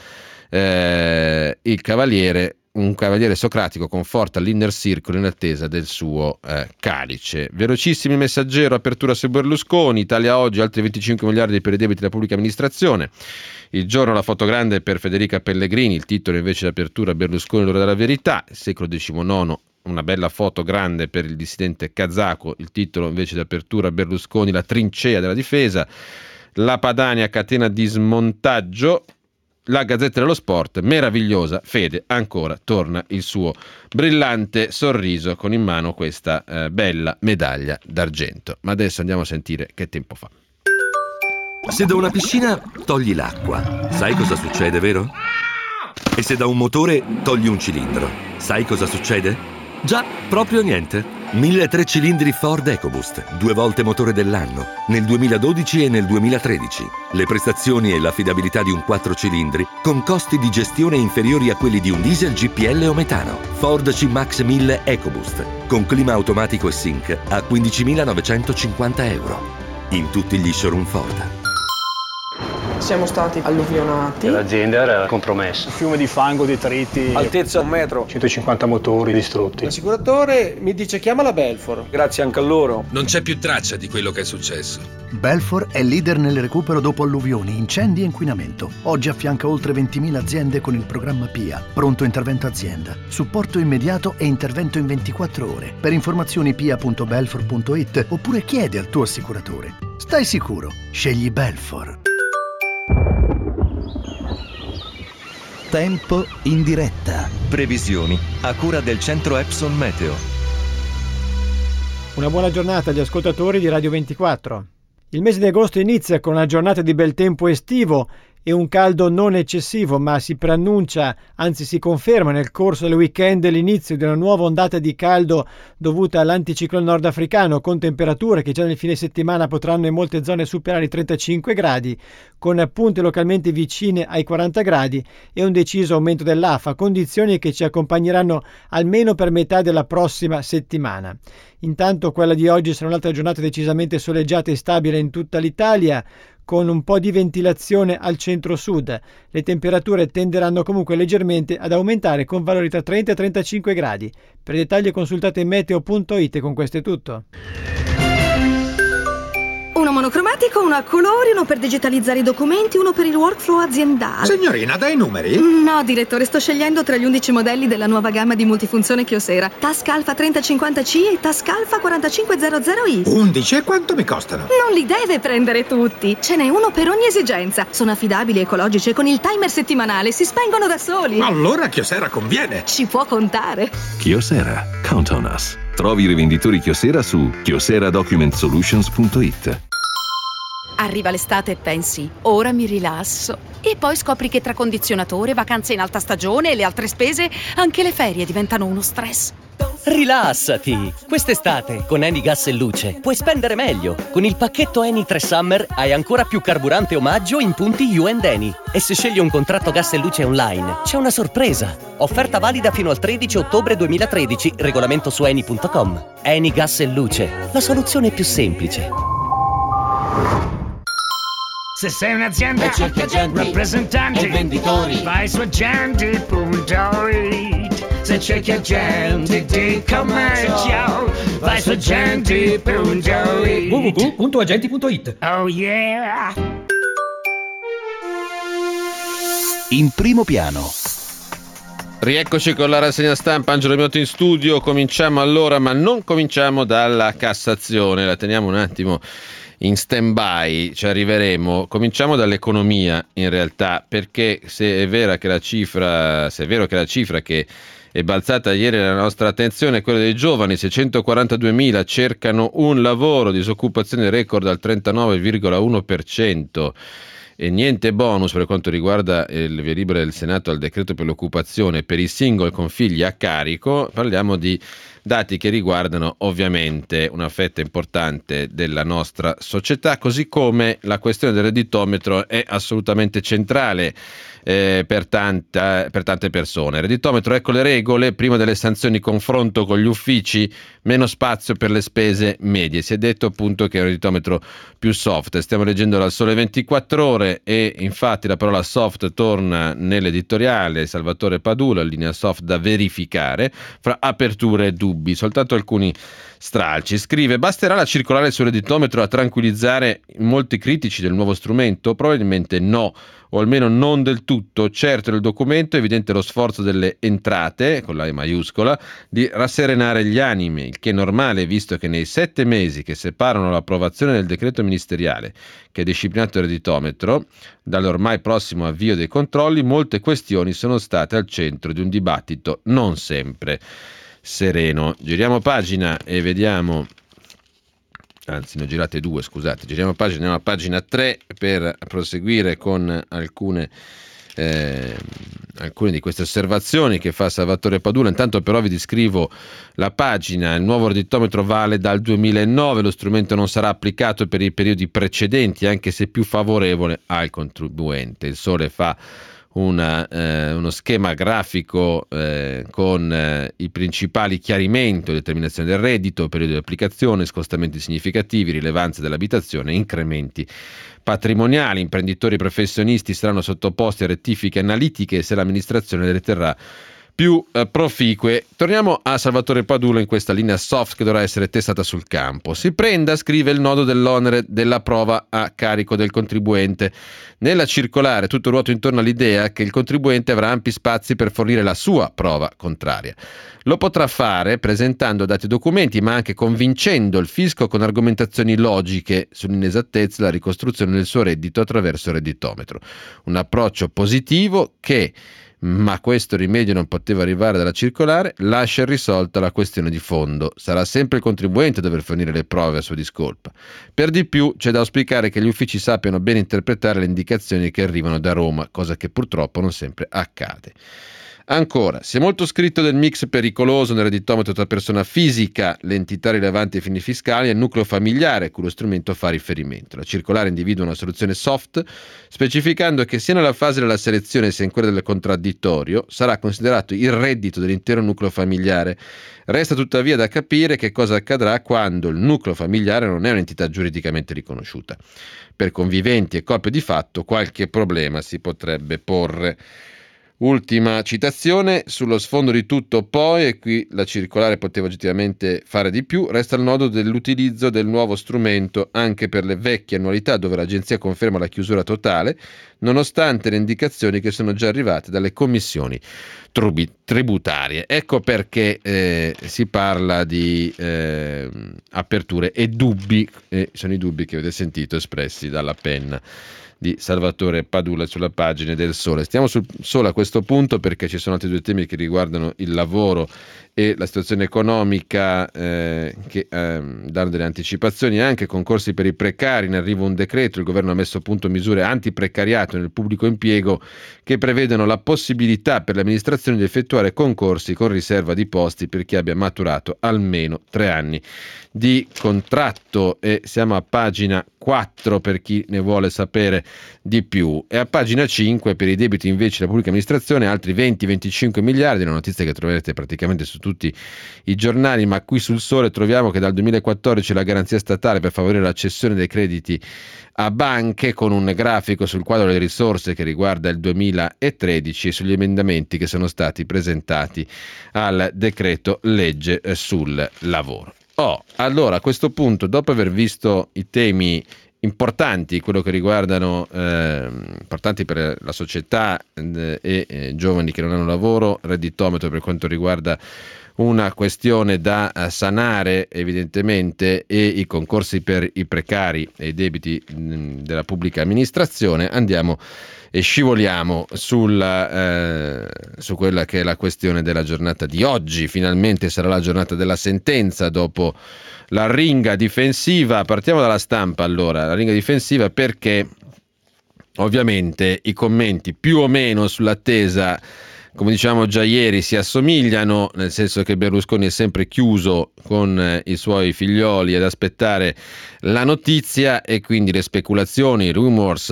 il Cavaliere, un cavaliere socratico conforta l'inner circle in attesa del suo calice. Velocissimi, Messaggero, apertura su Berlusconi, Italia Oggi, altri 25 miliardi per i debiti della pubblica amministrazione. Il Giorno, la foto grande per Federica Pellegrini, il titolo invece d'apertura: Berlusconi, l'ora della verità. Il Secolo XIX, una bella foto grande per il dissidente kazako, il titolo invece d'apertura: Berlusconi, la trincea della difesa. La Padania, catena di smontaggio. La Gazzetta dello Sport, meravigliosa fede, ancora torna il suo brillante sorriso con in mano questa bella medaglia d'argento. Ma adesso andiamo a sentire che tempo fa. Se da una piscina togli l'acqua, sai cosa succede, vero? E se da un motore togli un cilindro, sai cosa succede? Già, proprio niente. 1.3 cilindri Ford EcoBoost, 2 volte motore dell'anno, nel 2012 e nel 2013. Le prestazioni e l'affidabilità di un 4 cilindri con costi di gestione inferiori a quelli di un diesel GPL o metano. Ford C-Max 1000 EcoBoost, con clima automatico e sync a 15.950 euro. In tutti gli showroom Ford. Siamo stati alluvionati. L'azienda era compromessa. Fiume di fango, detriti. Altezza 1 metro. 150 motori distrutti. L'assicuratore mi dice: chiama la Belfor. Grazie anche a loro. Non c'è più traccia di quello che è successo. Belfor è leader nel recupero dopo alluvioni, incendi e inquinamento. Oggi affianca oltre 20.000 aziende con il programma PIA, Pronto Intervento Azienda. Supporto immediato e intervento in 24 ore. Per informazioni pia.belfor.it oppure chiedi al tuo assicuratore. Stai sicuro, scegli Belfor. Tempo in diretta. Previsioni a cura del centro Epson Meteo. Una buona giornata agli ascoltatori di Radio 24. Il mese di agosto inizia con una giornata di bel tempo estivo e un caldo non eccessivo, ma si preannuncia, anzi si conferma nel corso del weekend l'inizio di una nuova ondata di caldo dovuta all'anticiclone nordafricano, con temperature che già nel fine settimana potranno in molte zone superare i 35 gradi, con punte localmente vicine ai 40 gradi e un deciso aumento dell'afa, condizioni che ci accompagneranno almeno per metà della prossima settimana. Intanto quella di oggi sarà un'altra giornata decisamente soleggiata e stabile in tutta l'Italia, con un po' di ventilazione al centro-sud. Le temperature tenderanno comunque leggermente ad aumentare con valori tra 30 e 35 gradi. Per dettagli consultate meteo.it. Con questo è tutto. Uno monocromatico, uno a colori, uno per digitalizzare i documenti, uno per il workflow aziendale. Signorina, dai numeri? No, direttore, sto scegliendo tra gli 11 modelli della nuova gamma di multifunzione Kyocera. Task Alpha 3050C e Task Alpha 4500i. 11? E quanto mi costano? Non li deve prendere tutti. Ce n'è uno per ogni esigenza. Sono affidabili, ecologici e con il timer settimanale si spengono da soli. Allora Kyocera conviene. Ci può contare. Kyocera. Count on us. Trovi i rivenditori Kyocera su kyocera-document-solutions.it. Arriva l'estate e pensi, ora mi rilasso. E poi scopri che tra condizionatore, vacanze in alta stagione e le altre spese, anche le ferie diventano uno stress. Rilassati! Quest'estate con Eni Gas e Luce puoi spendere meglio. Con il pacchetto Eni 3 Summer hai ancora più carburante omaggio in punti You&Eni. E se scegli un contratto gas e luce online, c'è una sorpresa. Offerta valida fino al 13 ottobre 2013. Regolamento su eni.com. Eni Gas e Luce, la soluzione più semplice. Se sei un'azienda e cerchi agenti, rappresentanti e venditori, vai su agenti.it. Se cerchi agenti di commercio, vai su agenti.it. www.agenti.it. Oh yeah! In primo piano. Rieccoci con la rassegna stampa. Angelo Miotto in studio. Cominciamo allora, ma non cominciamo dalla Cassazione, la teniamo un attimo in stand-by, ci arriveremo. Cominciamo dall'economia in realtà, perché se è vero che la cifra che è balzata ieri la nostra attenzione è quella dei giovani, 642.000 cercano un lavoro, disoccupazione record al 39,1%. E niente bonus per quanto riguarda il via libera del Senato al decreto per l'occupazione per i single con figli a carico. Parliamo di dati che riguardano ovviamente una fetta importante della nostra società, così come la questione del redditometro è assolutamente centrale per tante persone. Redditometro, ecco le regole: prima delle sanzioni confronto con gli uffici, meno spazio per le spese medie. Si è detto appunto che è un redditometro più soft. Stiamo leggendo dal Sole 24 Ore e infatti la parola soft torna nell'editoriale Salvatore Padula, linea soft da verificare, fra aperture e dubbi, soltanto alcuni stralci. Scrive: basterà la circolare sul redditometro a tranquillizzare molti critici del nuovo strumento? Probabilmente no, o almeno non del tutto. Certo, nel documento è evidente lo sforzo delle entrate, con la E maiuscola, di rasserenare gli animi, il che è normale visto che nei 7 mesi che separano l'approvazione del decreto ministeriale che ha disciplinato il redditometro dall'ormai prossimo avvio dei controlli, molte questioni sono state al centro di un dibattito non sempre sereno. Giriamo pagina e vediamo, anzi ne ho girate 2, scusate, giriamo pagina, andiamo a pagina 3 per proseguire con alcune di queste osservazioni che fa Salvatore Padula. Intanto però vi descrivo la pagina. Il nuovo redditometro vale dal 2009, lo strumento non sarà applicato per i periodi precedenti, anche se più favorevole al contribuente. Il Sole fa uno schema grafico con i principali chiarimenti: determinazione del reddito, periodo di applicazione, scostamenti significativi, rilevanza dell'abitazione, incrementi patrimoniali. Imprenditori e professionisti saranno sottoposti a rettifiche analitiche se l'amministrazione le riterrà più proficue. Torniamo a Salvatore Padula in questa linea soft che dovrà essere testata sul campo. Si prenda, scrive, il nodo dell'onere della prova a carico del contribuente. Nella circolare tutto ruota intorno all'idea che il contribuente avrà ampi spazi per fornire la sua prova contraria. Lo potrà fare presentando dati e documenti, ma anche convincendo il fisco con argomentazioni logiche sull'inesattezza della ricostruzione del suo reddito attraverso il redditometro. Un approccio positivo che, ma questo rimedio non poteva arrivare dalla circolare, lascia irrisolta la questione di fondo. Sarà sempre il contribuente a dover fornire le prove a sua discolpa. Per di più c'è da auspicare che gli uffici sappiano bene interpretare le indicazioni che arrivano da Roma, cosa che purtroppo non sempre accade. Ancora, si è molto scritto del mix pericoloso nel redditometro tra persona fisica, l'entità rilevante ai fini fiscali, e il nucleo familiare a cui lo strumento fa riferimento. La circolare individua una soluzione soft, specificando che sia nella fase della selezione sia in quella del contraddittorio sarà considerato il reddito dell'intero nucleo familiare. Resta tuttavia da capire che cosa accadrà quando il nucleo familiare non è un'entità giuridicamente riconosciuta. Per conviventi e coppie di fatto qualche problema si potrebbe porre. Ultima citazione: sullo sfondo di tutto poi, e qui la circolare poteva oggettivamente fare di più, resta il nodo dell'utilizzo del nuovo strumento anche per le vecchie annualità dove l'agenzia conferma la chiusura totale, nonostante le indicazioni che sono già arrivate dalle commissioni tributarie. Ecco perché si parla di aperture e dubbi, e sono i dubbi che avete sentito espressi dalla penna di Salvatore Padula sulla pagina del Sole. Stiamo sul Sole a questo punto perché ci sono altri 2 temi che riguardano il lavoro e la situazione economica che danno delle anticipazioni. Anche concorsi per i precari, in arrivo un decreto, il governo ha messo a punto misure antiprecariato nel pubblico impiego che prevedono la possibilità per le amministrazioni di effettuare concorsi con riserva di posti per chi abbia maturato almeno 3 anni di contratto. E siamo a pagina 4 per chi ne vuole sapere di più, e a pagina 5 per i debiti invece della pubblica amministrazione altri 20-25 miliardi, una notizia che troverete praticamente su tutti i giornali, ma qui sul Sole troviamo che dal 2014 la garanzia statale per favorire la cessione dei crediti a banche, con un grafico sul quadro delle risorse che riguarda il 2013 e sugli emendamenti che sono stati presentati al decreto legge sul lavoro. Allora a questo punto, dopo aver visto i temi importanti, quello che riguardano importanti per la società e giovani che non hanno lavoro, redditometro per quanto riguarda una questione da sanare evidentemente, e i concorsi per i precari e i debiti della pubblica amministrazione, andiamo e scivoliamo su quella che è la questione della giornata di oggi. Finalmente sarà la giornata della sentenza dopo la ringa difensiva. Partiamo dalla Stampa allora, la ringa difensiva, perché ovviamente i commenti più o meno sull'attesa come diciamo già ieri, si assomigliano, nel senso che Berlusconi è sempre chiuso con i suoi figlioli ad aspettare la notizia, e quindi le speculazioni, i rumors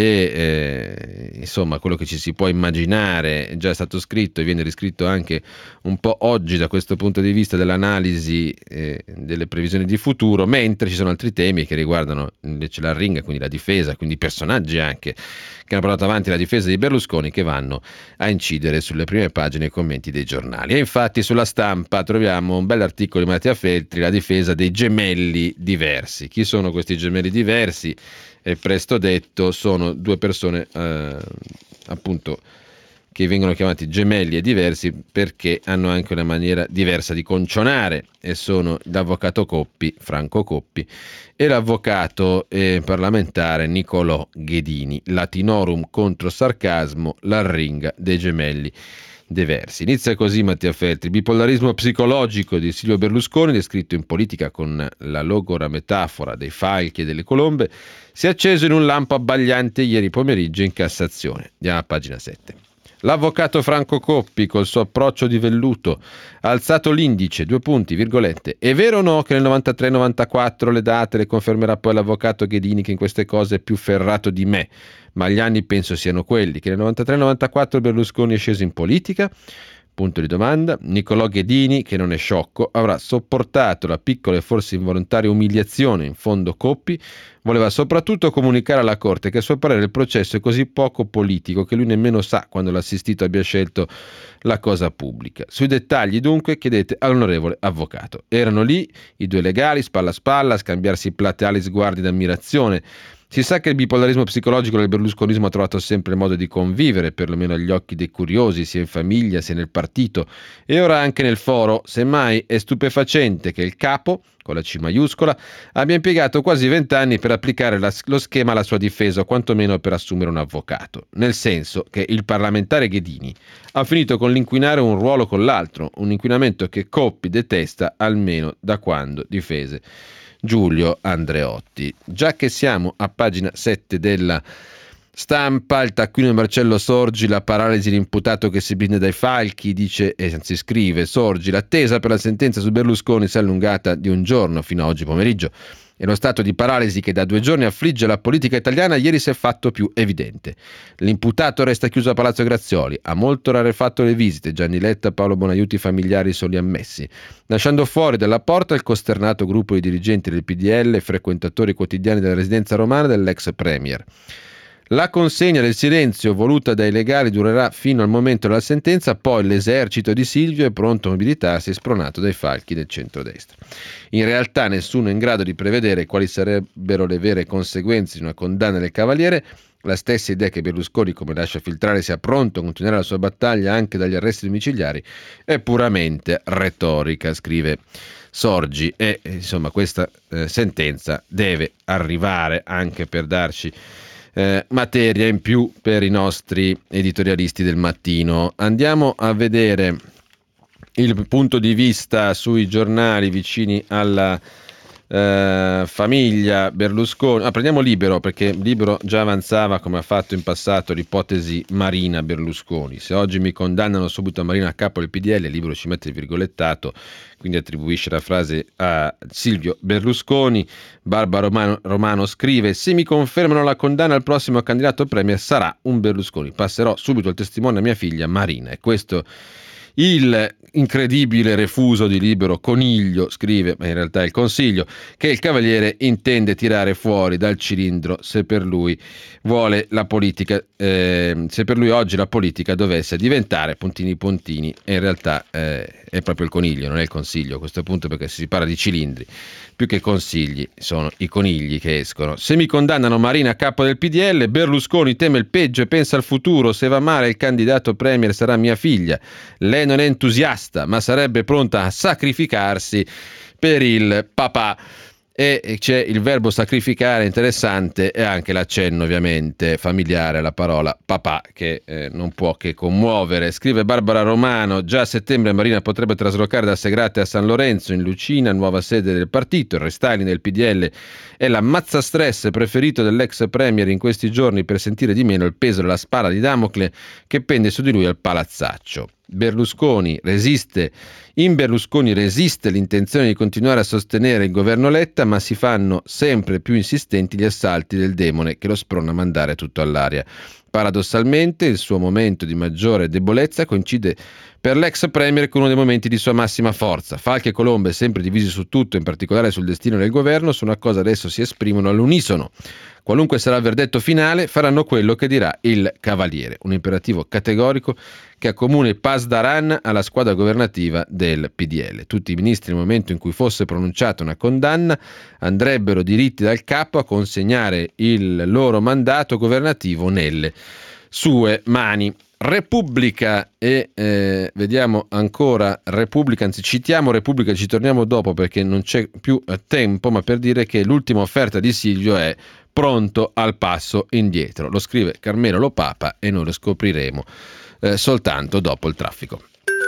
e insomma quello che ci si può immaginare è già stato scritto e viene riscritto anche un po' oggi da questo punto di vista dell'analisi delle previsioni di futuro, mentre ci sono altri temi che riguardano invece la ringa, quindi la difesa, quindi i personaggi anche che hanno portato avanti la difesa di Berlusconi, che vanno a incidere sulle prime pagine e commenti dei giornali. E infatti sulla Stampa troviamo un bell'articolo di Mattia Feltri, la difesa dei gemelli diversi. Chi sono questi gemelli diversi? È presto detto, sono due persone appunto che vengono chiamati gemelli e diversi perché hanno anche una maniera diversa di concionare, e sono l'avvocato Coppi, Franco Coppi, e l'avvocato parlamentare Nicolò Ghedini. Latinorum contro sarcasmo, l'arringa dei gemelli diversi. Inizia così Mattia Feltri: bipolarismo psicologico di Silvio Berlusconi, descritto in politica con la logora metafora dei falchi e delle colombe, si è acceso in un lampo abbagliante ieri pomeriggio in Cassazione. Andiamo a pagina 7. L'avvocato Franco Coppi, col suo approccio di velluto, ha alzato l'indice, : è vero o no che nel 93-94 le date le confermerà poi l'avvocato Ghedini, che in queste cose è più ferrato di me, ma gli anni penso siano quelli, che nel 93-94 Berlusconi è sceso in politica? Punto di domanda. Nicolò Ghedini, che non è sciocco, avrà sopportato la piccola e forse involontaria umiliazione. In fondo Coppi voleva soprattutto comunicare alla Corte che a suo parere il processo è così poco politico che lui nemmeno sa quando l'assistito abbia scelto la cosa pubblica. Sui dettagli dunque chiedete all'onorevole avvocato. Erano lì i due legali spalla a spalla a scambiarsi plateali sguardi d'ammirazione. Si sa che il bipolarismo psicologico del berlusconismo ha trovato sempre il modo di convivere, perlomeno agli occhi dei curiosi, sia in famiglia sia nel partito, e ora anche nel foro. Semmai è stupefacente che il capo, con la C maiuscola, abbia impiegato quasi 20 anni per applicare lo schema alla sua difesa, o quantomeno per assumere un avvocato. Nel senso che il parlamentare Ghedini ha finito con l'inquinare un ruolo con l'altro, un inquinamento che Coppi detesta almeno da quando difese Giulio Andreotti. Già che siamo a pagina 7 della Stampa, il taccuino di Marcello Sorgi, la paralisi dell'imputato che si blinda dai falchi, dice, e anzi scrive Sorgi: l'attesa per la sentenza su Berlusconi si è allungata di un giorno fino a oggi pomeriggio, e lo stato di paralisi che da 2 giorni affligge la politica italiana ieri si è fatto più evidente. L'imputato resta chiuso a Palazzo Grazioli, ha molto rarefatto le visite, Gianni Letta, Paolo Bonaiuti, familiari soli ammessi, lasciando fuori dalla porta il costernato gruppo di dirigenti del PDL e frequentatori quotidiani della residenza romana dell'ex premier. La consegna del silenzio voluta dai legali durerà fino al momento della sentenza, poi l'esercito di Silvio è pronto a mobilitarsi, spronato dai falchi del centrodestra. In realtà nessuno è in grado di prevedere quali sarebbero le vere conseguenze di una condanna del Cavaliere. La stessa idea che Berlusconi, come lascia filtrare, sia pronto a continuare la sua battaglia anche dagli arresti domiciliari è puramente retorica, scrive Sorgi, e insomma questa sentenza deve arrivare anche per darci materia in più per i nostri editorialisti del mattino. Andiamo a vedere il punto di vista sui giornali vicini alla famiglia Berlusconi. Prendiamo Libero, perché Libero già avanzava, come ha fatto in passato, l'ipotesi Marina Berlusconi. Se oggi mi condannano subito a Marina a capo del PDL, Libero ci mette il virgolettato, quindi attribuisce la frase a Silvio Berlusconi. Barbara Romano scrive: se mi confermano la condanna al prossimo candidato premier sarà un Berlusconi, passerò subito il testimone a mia figlia Marina. E questo il incredibile refuso di Libero. Coniglio scrive, ma in realtà è il consiglio, che il Cavaliere intende tirare fuori dal cilindro se per lui vuole la politica, se per lui oggi la politica dovesse diventare puntini puntini, e in realtà è proprio il coniglio, non è il consiglio a questo punto, perché se si parla di cilindri più che consigli sono i conigli che escono. Se mi condannano Marina a capo del PDL, Berlusconi teme il peggio e pensa al futuro. Se va male il candidato premier sarà mia figlia. Lei non è entusiasta, ma sarebbe pronta a sacrificarsi per il papà. E c'è il verbo sacrificare interessante e anche l'accenno ovviamente familiare alla parola papà che non può che commuovere. Scrive Barbara Romano: già a settembre Marina potrebbe traslocare da Segrate a San Lorenzo in Lucina, nuova sede del partito. Il restyling del PDL è l'ammazza stress preferito dell'ex premier in questi giorni per sentire di meno il peso della spada di Damocle che pende su di lui al palazzaccio. In Berlusconi resiste l'intenzione di continuare a sostenere il governo Letta, ma si fanno sempre più insistenti gli assalti del demone che lo sprona a mandare tutto all'aria. Paradossalmente, il suo momento di maggiore debolezza coincide per l'ex premier con uno dei momenti di sua massima forza. Falchi e Colombe, sempre divisi su tutto, in particolare sul destino del governo, su una cosa adesso si esprimono all'unisono. Qualunque sarà il verdetto finale, faranno quello che dirà il Cavaliere, un imperativo categorico che accomuna il Pasdaran alla squadra governativa del PDL. Tutti i ministri, nel momento in cui fosse pronunciata una condanna, andrebbero diritti dal capo a consegnare il loro mandato governativo nelle sue mani. Repubblica vediamo ancora Repubblica, anzi citiamo Repubblica, ci torniamo dopo perché non c'è più tempo, ma per dire che l'ultima offerta di Silvio è pronto al passo indietro. Lo scrive Carmelo Lopapa e noi lo scopriremo soltanto dopo il traffico.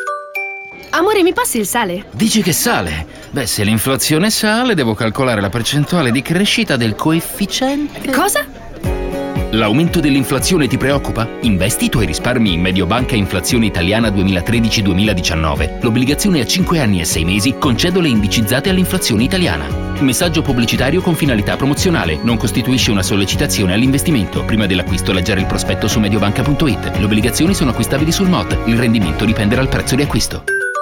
Amore, mi passi il sale? Dici che sale? Beh, se l'inflazione sale, devo calcolare la percentuale di crescita del coefficiente. Cosa? L'aumento dell'inflazione ti preoccupa? Investi i tuoi risparmi in Mediobanca Inflazione Italiana 2013-2019. L'obbligazione a 5 anni e 6 mesi con cedole indicizzate all'inflazione italiana. Messaggio pubblicitario con finalità promozionale. Non costituisce una sollecitazione all'investimento. Prima dell'acquisto leggere il prospetto su mediobanca.it. Le obbligazioni sono acquistabili sul MOT. Il rendimento dipende dal prezzo di acquisto.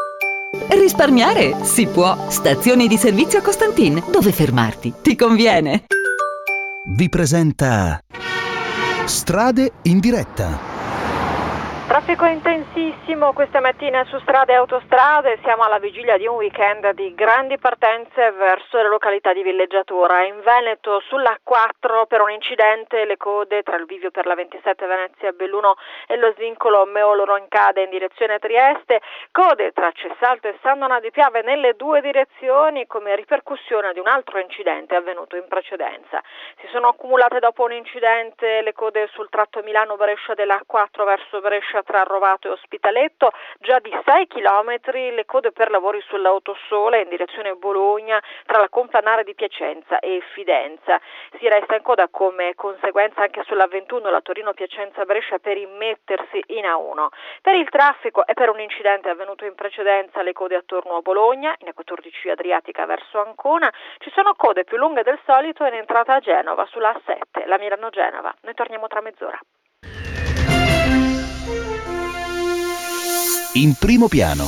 Risparmiare si può. Stazioni di servizio Costantin. Dove fermarti? Ti conviene. Vi presenta Strade in diretta. Traffico intensissimo questa mattina su strade e autostrade, siamo alla vigilia di un weekend di grandi partenze verso le località di villeggiatura. In Veneto sulla 4 per un incidente le code tra il bivio per la 27 Venezia Belluno e lo svincolo Meolo-Roncade in direzione Trieste, code tra Cessalto e San Donà di Piave nelle due direzioni come ripercussione di un altro incidente avvenuto in precedenza. Si sono accumulate dopo un incidente le code sul tratto Milano-Brescia della 4 verso Brescia tra Rovato e Ospitaletto, già di 6 chilometri le code per lavori sull'Autosole in direzione Bologna tra la Complanare di Piacenza e Fidenza. Si resta in coda come conseguenza anche sulla 21 la Torino-Piacenza-Brescia per immettersi in A1. Per il traffico e per un incidente avvenuto in precedenza le code attorno a Bologna, in A14 Adriatica verso Ancona, ci sono code più lunghe del solito in entrata a Genova sulla A7, la Milano-Genova. Noi torniamo tra mezz'ora. In primo piano.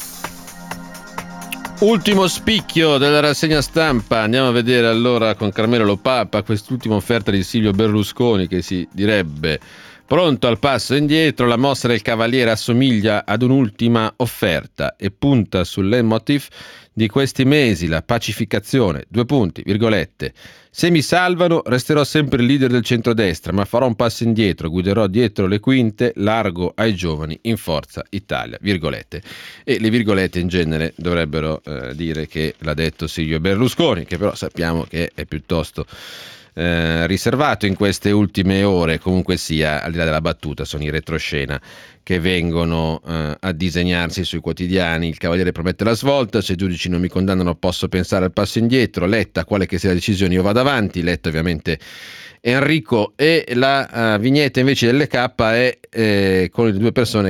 Ultimo spicchio della rassegna stampa. Andiamo a vedere allora con Carmelo Lopapa quest'ultima offerta di Silvio Berlusconi che si direbbe pronto al passo indietro. La mossa del Cavaliere assomiglia ad un'ultima offerta e punta sul leitmotiv di questi mesi, la pacificazione. 2 punti, virgolette. Se mi salvano resterò sempre il leader del centrodestra, ma farò un passo indietro, guiderò dietro le quinte, largo ai giovani in Forza Italia, virgolette. E le virgolette in genere dovrebbero dire che l'ha detto Silvio Berlusconi, che però sappiamo che è piuttosto riservato in queste ultime ore. Comunque sia, al di là della battuta, sono i retroscena che vengono a disegnarsi sui quotidiani. Il Cavaliere promette la svolta, se i giudici non mi condannano posso pensare al passo indietro. Letta, quale che sia la decisione io vado avanti. Letta ovviamente Enrico, e la vignetta invece delle K è con le due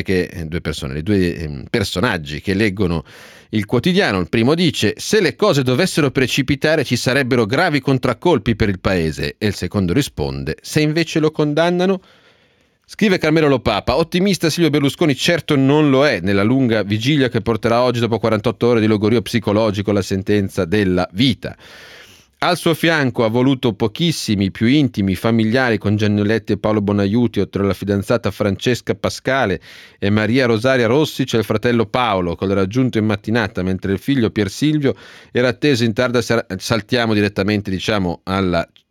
personaggi che leggono il quotidiano. Il primo dice: se le cose dovessero precipitare ci sarebbero gravi contraccolpi per il paese, e il secondo risponde: se invece lo condannano. Scrive Carmelo Lopapa: ottimista Silvio Berlusconi certo non lo è nella lunga vigilia che porterà oggi, dopo 48 ore di logorio psicologico, la sentenza della vita. Al suo fianco ha voluto pochissimi, più intimi, familiari, con Giannoletti e Paolo Bonaiuti, oltre alla fidanzata Francesca Pascale e Maria Rosaria Rossi c'è il fratello Paolo, che l'ha raggiunto in mattinata mentre il figlio Pier Silvio era atteso in tarda. Saltiamo direttamente, alla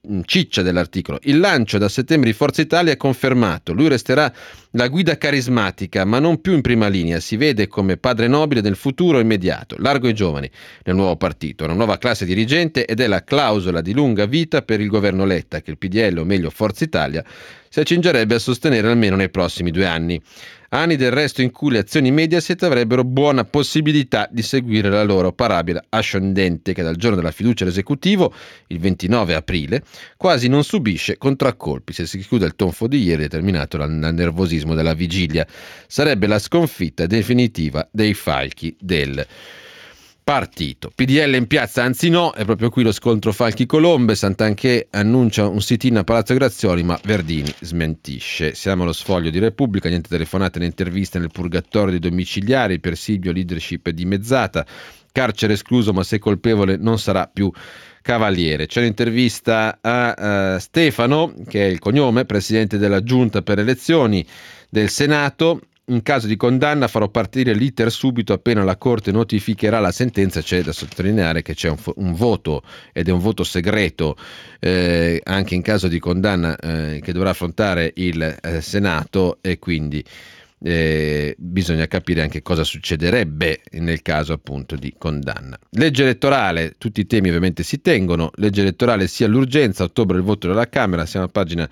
ciccia dell'articolo. Il lancio da settembre di Forza Italia è confermato. Lui resterà la guida carismatica, ma non più in prima linea. Si vede come padre nobile del futuro immediato. Largo ai giovani nel nuovo partito, una nuova classe dirigente, ed è la clausola di lunga vita per il governo Letta, che il PDL, o meglio Forza Italia, si accingerebbe a sostenere almeno nei prossimi 2 anni. Anni del resto in cui le azioni Mediaset avrebbero buona possibilità di seguire la loro parabile ascendente, che dal giorno della fiducia all'esecutivo, il 29 aprile, quasi non subisce contraccolpi. Se si chiude il tonfo di ieri determinato dal nervosismo della vigilia, sarebbe la sconfitta definitiva dei falchi del partito. PDL in piazza, anzi no, è proprio qui lo scontro Falchi-Colombe. Santanchè annuncia un sit-in a Palazzo Grazioli, ma Verdini smentisce. Siamo allo Sfoglio di Repubblica, niente telefonate né interviste nel purgatorio dei domiciliari, per Silvio leadership dimezzata, carcere escluso ma se colpevole non sarà più cavaliere. C'è un'intervista a Stefano, che è il cognome, presidente della giunta per elezioni del Senato. In caso di condanna farò partire l'iter subito appena la Corte notificherà la sentenza. C'è da sottolineare che c'è un voto, ed è un voto segreto anche in caso di condanna che dovrà affrontare il Senato, e quindi bisogna capire anche cosa succederebbe nel caso appunto di condanna. Legge elettorale, tutti i temi ovviamente si tengono. Legge elettorale sia l'urgenza, ottobre il voto della Camera, siamo a pagina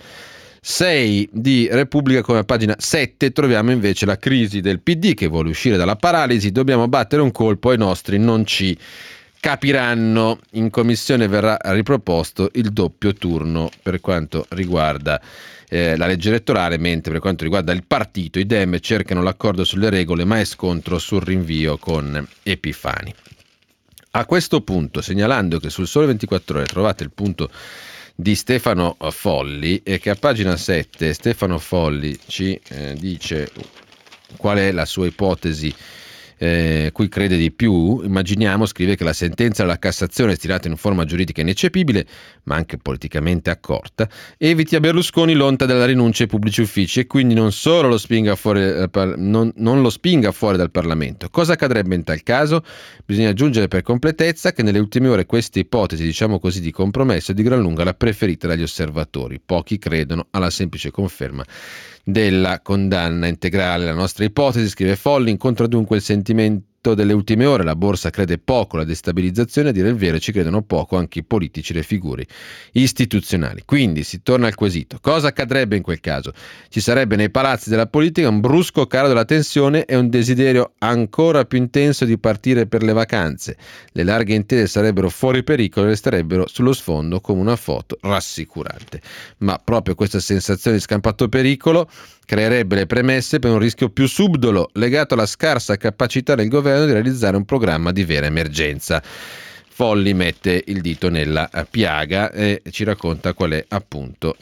6 di Repubblica. Come a pagina 7 troviamo invece la crisi del PD, che vuole uscire dalla paralisi. Dobbiamo battere un colpo, ai nostri non ci capiranno. In commissione verrà riproposto il doppio turno per quanto riguarda la legge elettorale, mentre per quanto riguarda il partito i Dem cercano l'accordo sulle regole, ma è scontro sul rinvio con Epifani. A questo punto, segnalando che sul Sole 24 Ore trovate il punto di Stefano Folli, e che a pagina 7 Stefano Folli ci dice qual è la sua ipotesi cui crede di più. Immaginiamo, scrive, che la sentenza della Cassazione, stilata in forma giuridica ineccepibile ma anche politicamente accorta, eviti a Berlusconi l'onta della rinuncia ai pubblici uffici, e quindi non solo lo spinga fuori, non lo spinga fuori dal Parlamento. Cosa accadrebbe in tal caso? Bisogna aggiungere per completezza che nelle ultime ore questa ipotesi, diciamo così, di compromesso è di gran lunga la preferita dagli osservatori. Pochi credono alla semplice conferma della condanna integrale. La nostra ipotesi, scrive Folli, incontra dunque il sentimento delle ultime ore. La borsa crede poco alla destabilizzazione, a dire il vero ci credono poco anche i politici, le figure istituzionali. Quindi si torna al quesito: cosa accadrebbe in quel caso? Ci sarebbe nei palazzi della politica un brusco calo della tensione e un desiderio ancora più intenso di partire per le vacanze. Le larghe intese sarebbero fuori pericolo e resterebbero sullo sfondo come una foto rassicurante. Ma proprio questa sensazione di scampato pericolo creerebbe le premesse per un rischio più subdolo, legato alla scarsa capacità del governo di realizzare un programma di vera emergenza. Folli mette il dito nella piaga e ci racconta qual è appunto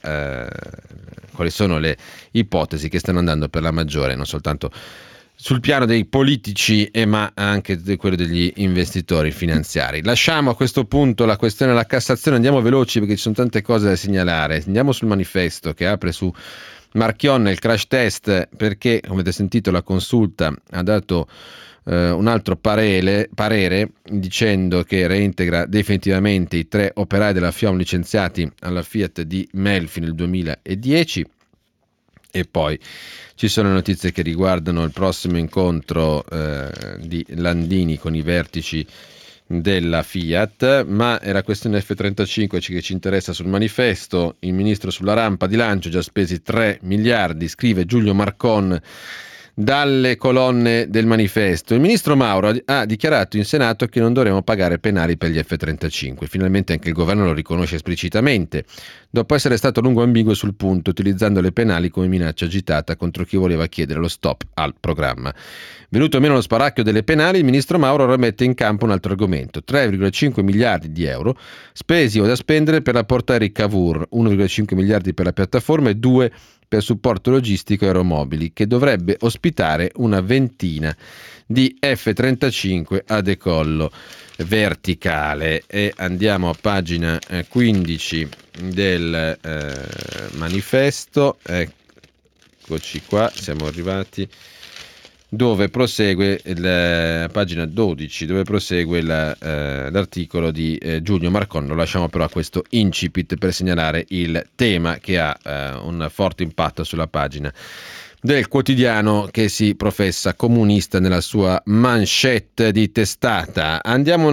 quali sono le ipotesi che stanno andando per la maggiore, non soltanto sul piano dei politici ma anche di quello degli investitori finanziari. Lasciamo a questo punto la questione della Cassazione, andiamo veloci perché ci sono tante cose da segnalare. Andiamo sul Manifesto, che apre su Marchionne, il crash test, perché come avete sentito la Consulta ha dato un altro parere dicendo che reintegra definitivamente i 3 operai della FIOM licenziati alla Fiat di Melfi nel 2010. E poi ci sono notizie che riguardano il prossimo incontro di Landini con i vertici della Fiat, ma è la questione F35 che ci interessa sul Manifesto. Il ministro sulla rampa di lancio, già spesi 3 miliardi, scrive Giulio Marcon dalle colonne del Manifesto. Il ministro Mauro ha dichiarato in Senato che non dovremo pagare penali per gli F35. Finalmente anche il governo lo riconosce esplicitamente, dopo essere stato a lungo ambiguo sul punto, utilizzando le penali come minaccia agitata contro chi voleva chiedere lo stop al programma. Venuto meno lo sparacchio delle penali, il ministro Mauro ora mette in campo un altro argomento: 3,5 miliardi di euro spesi o da spendere per apportare i Cavour, 1,5 miliardi per la piattaforma e 2 per supporto logistico aeromobili, che dovrebbe ospitare una ventina di F-35 a decollo verticale. E andiamo a pagina 15 del Manifesto. Eccoci qua, siamo arrivati dove prosegue pagina 12, dove prosegue l'articolo di Giulio Marcon. Lo lasciamo però a questo incipit per segnalare il tema che ha un forte impatto sulla pagina del quotidiano che si professa comunista nella sua manchette di testata. Andiamo a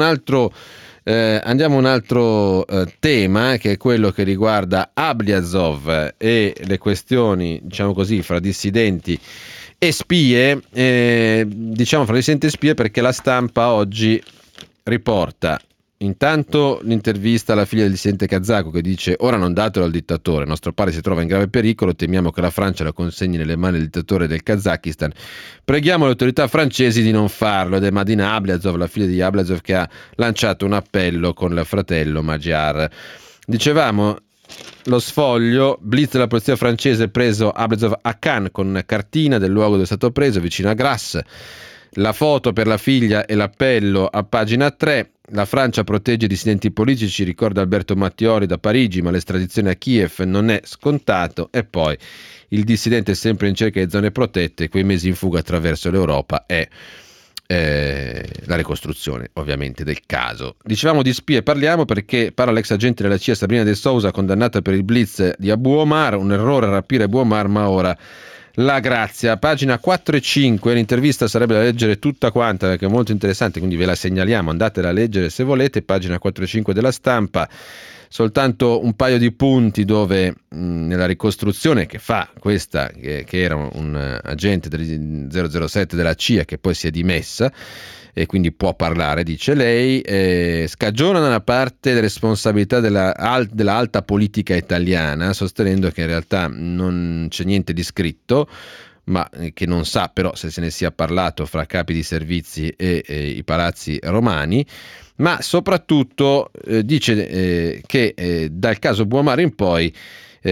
un altro tema, che è quello che riguarda Ablyazov e le questioni, diciamo così, fra dissidenti e spie, diciamo fra dissidenti e spie, perché La Stampa oggi riporta intanto l'intervista alla figlia del dissidente kazako che dice: ora non datelo al dittatore, nostro padre si trova in grave pericolo, temiamo che la Francia lo consegni nelle mani del dittatore del Kazakistan, preghiamo le autorità francesi di non farlo. Ed è Madina Ablyazov, la figlia di Ablyazov, che ha lanciato un appello con il fratello Magyar. Dicevamo, lo sfoglio, blitz della polizia francese, preso Ablyazov a Cannes con una cartina del luogo dove è stato preso, vicino a Grasse. La foto per la figlia e l'appello a pagina 3. La Francia protegge i dissidenti politici, ricorda Alberto Mattioli da Parigi, ma l'estradizione a Kiev non è scontato. E poi il dissidente è sempre in cerca di zone protette, quei mesi in fuga attraverso l'Europa è la ricostruzione ovviamente del caso. Dicevamo di spie, parliamo perché parla l'ex agente della CIA Sabrina De Sousa, condannata per il blitz di Abu Omar, un errore a rapire Abu Omar, ma ora la grazia. Pagina 4 e 5, l'intervista sarebbe da leggere tutta quanta perché è molto interessante, quindi ve la segnaliamo, andatela a leggere se volete. Pagina 4 e 5 della Stampa, soltanto un paio di punti dove nella ricostruzione che fa questa, che era un agente del 007 della CIA che poi si è dimessa e quindi può parlare, dice lei, scagiona una parte delle responsabilità della alta politica italiana, sostenendo che in realtà non c'è niente di scritto, ma che non sa però se se ne sia parlato fra capi di servizi e i palazzi romani. Ma soprattutto dice che dal caso Abu Omar in poi si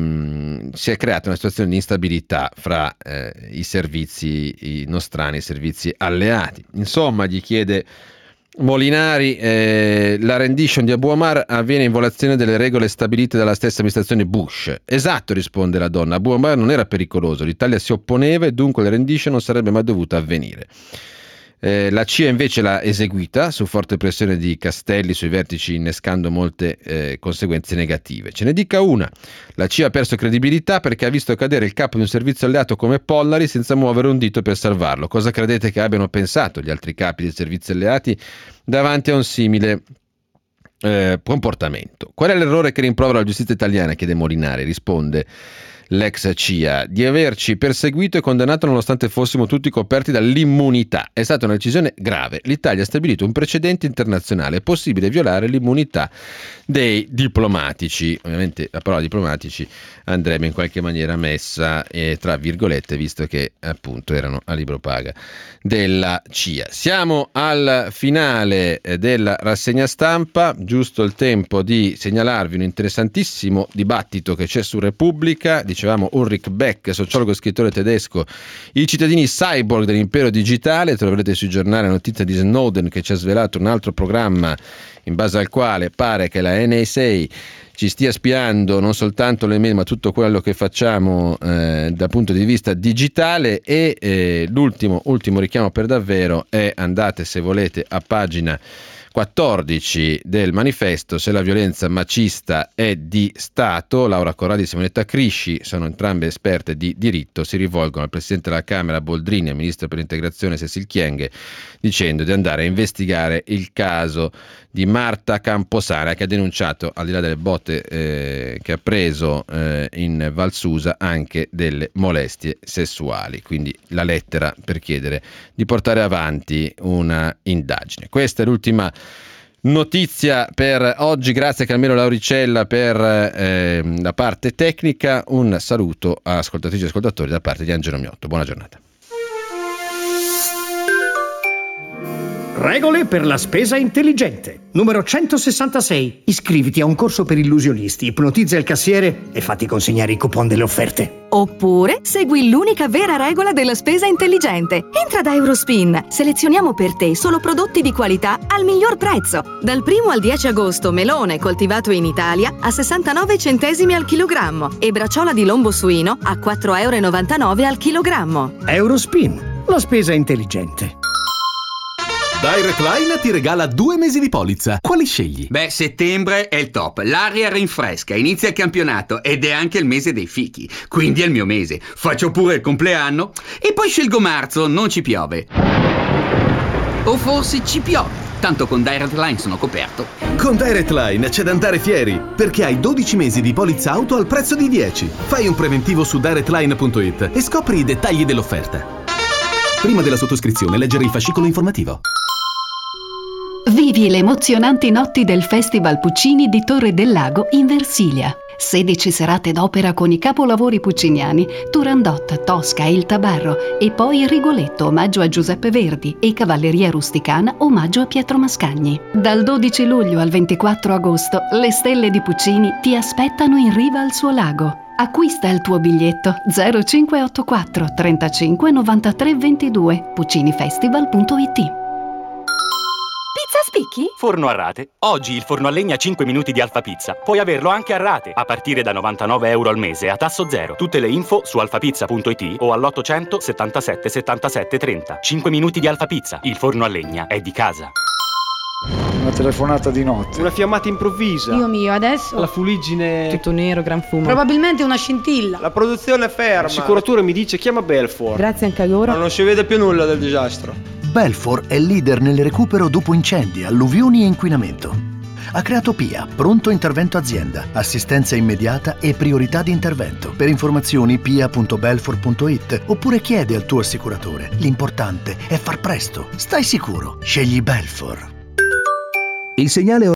è creata una situazione di instabilità fra i servizi, i nostrani, i servizi alleati. Insomma, gli chiede Molinari, la rendition di Abu Omar avviene in violazione delle regole stabilite dalla stessa amministrazione Bush. Esatto, risponde la donna, Abu Omar non era pericoloso, l'Italia si opponeva e dunque la rendition non sarebbe mai dovuta avvenire. La CIA invece l'ha eseguita su forte pressione di Castelli sui vertici, innescando molte conseguenze negative. Ce ne dica una: la CIA ha perso credibilità perché ha visto cadere il capo di un servizio alleato come Pollari senza muovere un dito per salvarlo. Cosa credete che abbiano pensato gli altri capi dei servizi alleati davanti a un simile comportamento? Qual è l'errore che rimprovera la giustizia italiana? Chiede Molinari. Risponde l'ex CIA: di averci perseguito e condannato nonostante fossimo tutti coperti dall'immunità. È stata una decisione grave. L'Italia ha stabilito un precedente internazionale. È possibile violare l'immunità dei diplomatici. Ovviamente la parola diplomatici andrebbe in qualche maniera messa tra virgolette, visto che appunto erano a libro paga della CIA. Siamo al finale della rassegna stampa, giusto il tempo di segnalarvi un interessantissimo dibattito che c'è su Repubblica. Dicevamo Ulrich Beck, sociologo e scrittore tedesco, i cittadini cyborg dell'impero digitale. Troverete sui giornali la notizia di Snowden che ci ha svelato un altro programma in base al quale pare che la NSA ci stia spiando non soltanto le mail ma tutto quello che facciamo dal punto di vista digitale. E l'ultimo richiamo per davvero è, andate se volete a pagina 14 del manifesto, se la violenza macista è di Stato. Laura Corradi e Simonetta Crisci sono entrambe esperte di diritto, si rivolgono al Presidente della Camera Boldrini e al Ministro per l'integrazione Cecil Kyenge dicendo di andare a investigare il caso di Marta Camposana, che ha denunciato, al di là delle botte che ha preso in Val Susa, anche delle molestie sessuali. Quindi la lettera per chiedere di portare avanti una indagine. Questa è l'ultima notizia per oggi. Grazie a Carmelo Lauricella per la parte tecnica. Un saluto a ascoltatrici e ascoltatori da parte di Angelo Miotto. Buona giornata. Regole per la spesa intelligente. Numero 166. Iscriviti a un corso per illusionisti, ipnotizza il cassiere e fatti consegnare i coupon delle offerte. Oppure segui l'unica vera regola della spesa intelligente. Entra da Eurospin. Selezioniamo per te solo prodotti di qualità al miglior prezzo. Dal 1 al 10 agosto melone coltivato in Italia a 69 centesimi al chilogrammo e bracciola di lombo suino a 4,99 € al chilogrammo. Eurospin. La spesa intelligente. Direct Line ti regala 2 mesi di polizza. Quali scegli? Beh, settembre è il top. L'aria rinfresca, inizia il campionato ed è anche il mese dei fichi. Quindi è il mio mese. Faccio pure il compleanno e poi scelgo marzo, non ci piove. O forse ci piove. Tanto con Direct Line sono coperto. Con Direct Line c'è da andare fieri, perché hai 12 mesi di polizza auto al prezzo di 10. Fai un preventivo su directline.it e scopri i dettagli dell'offerta. Prima della sottoscrizione, leggere il fascicolo informativo. Vivi le emozionanti notti del Festival Puccini di Torre del Lago in Versilia. 16 serate d'opera con i capolavori pucciniani, Turandot, Tosca e il Tabarro, e poi Rigoletto, omaggio a Giuseppe Verdi, e Cavalleria Rusticana, omaggio a Pietro Mascagni. Dal 12 luglio al 24 agosto, le stelle di Puccini ti aspettano in riva al suo lago. Acquista il tuo biglietto 0584 35 93 22 puccinifestival.it. Pizza spicchi? Forno a rate. Oggi il forno a legna 5 minuti di Alfa Pizza. Puoi averlo anche a rate, a partire da €99 al mese a tasso zero. Tutte le info su alfapizza.it o all'800 77 77 30. 5 minuti di Alfa Pizza. Il forno a legna è di casa. Una telefonata di notte. Una fiammata improvvisa. Dio mio, adesso? La fuliggine. Tutto nero, gran fumo. Probabilmente una scintilla. La produzione è ferma. L'assicuratore mi dice chiama Belfor. Grazie anche a loro. Ma non si vede più nulla del disastro. Belfor è leader nel recupero dopo incendi, alluvioni e inquinamento. Ha creato PIA, pronto intervento azienda, assistenza immediata e priorità di intervento. Per informazioni pia.belfor.it oppure chiedi al tuo assicuratore. L'importante è far presto. Stai sicuro. Scegli Belfor. Il segnale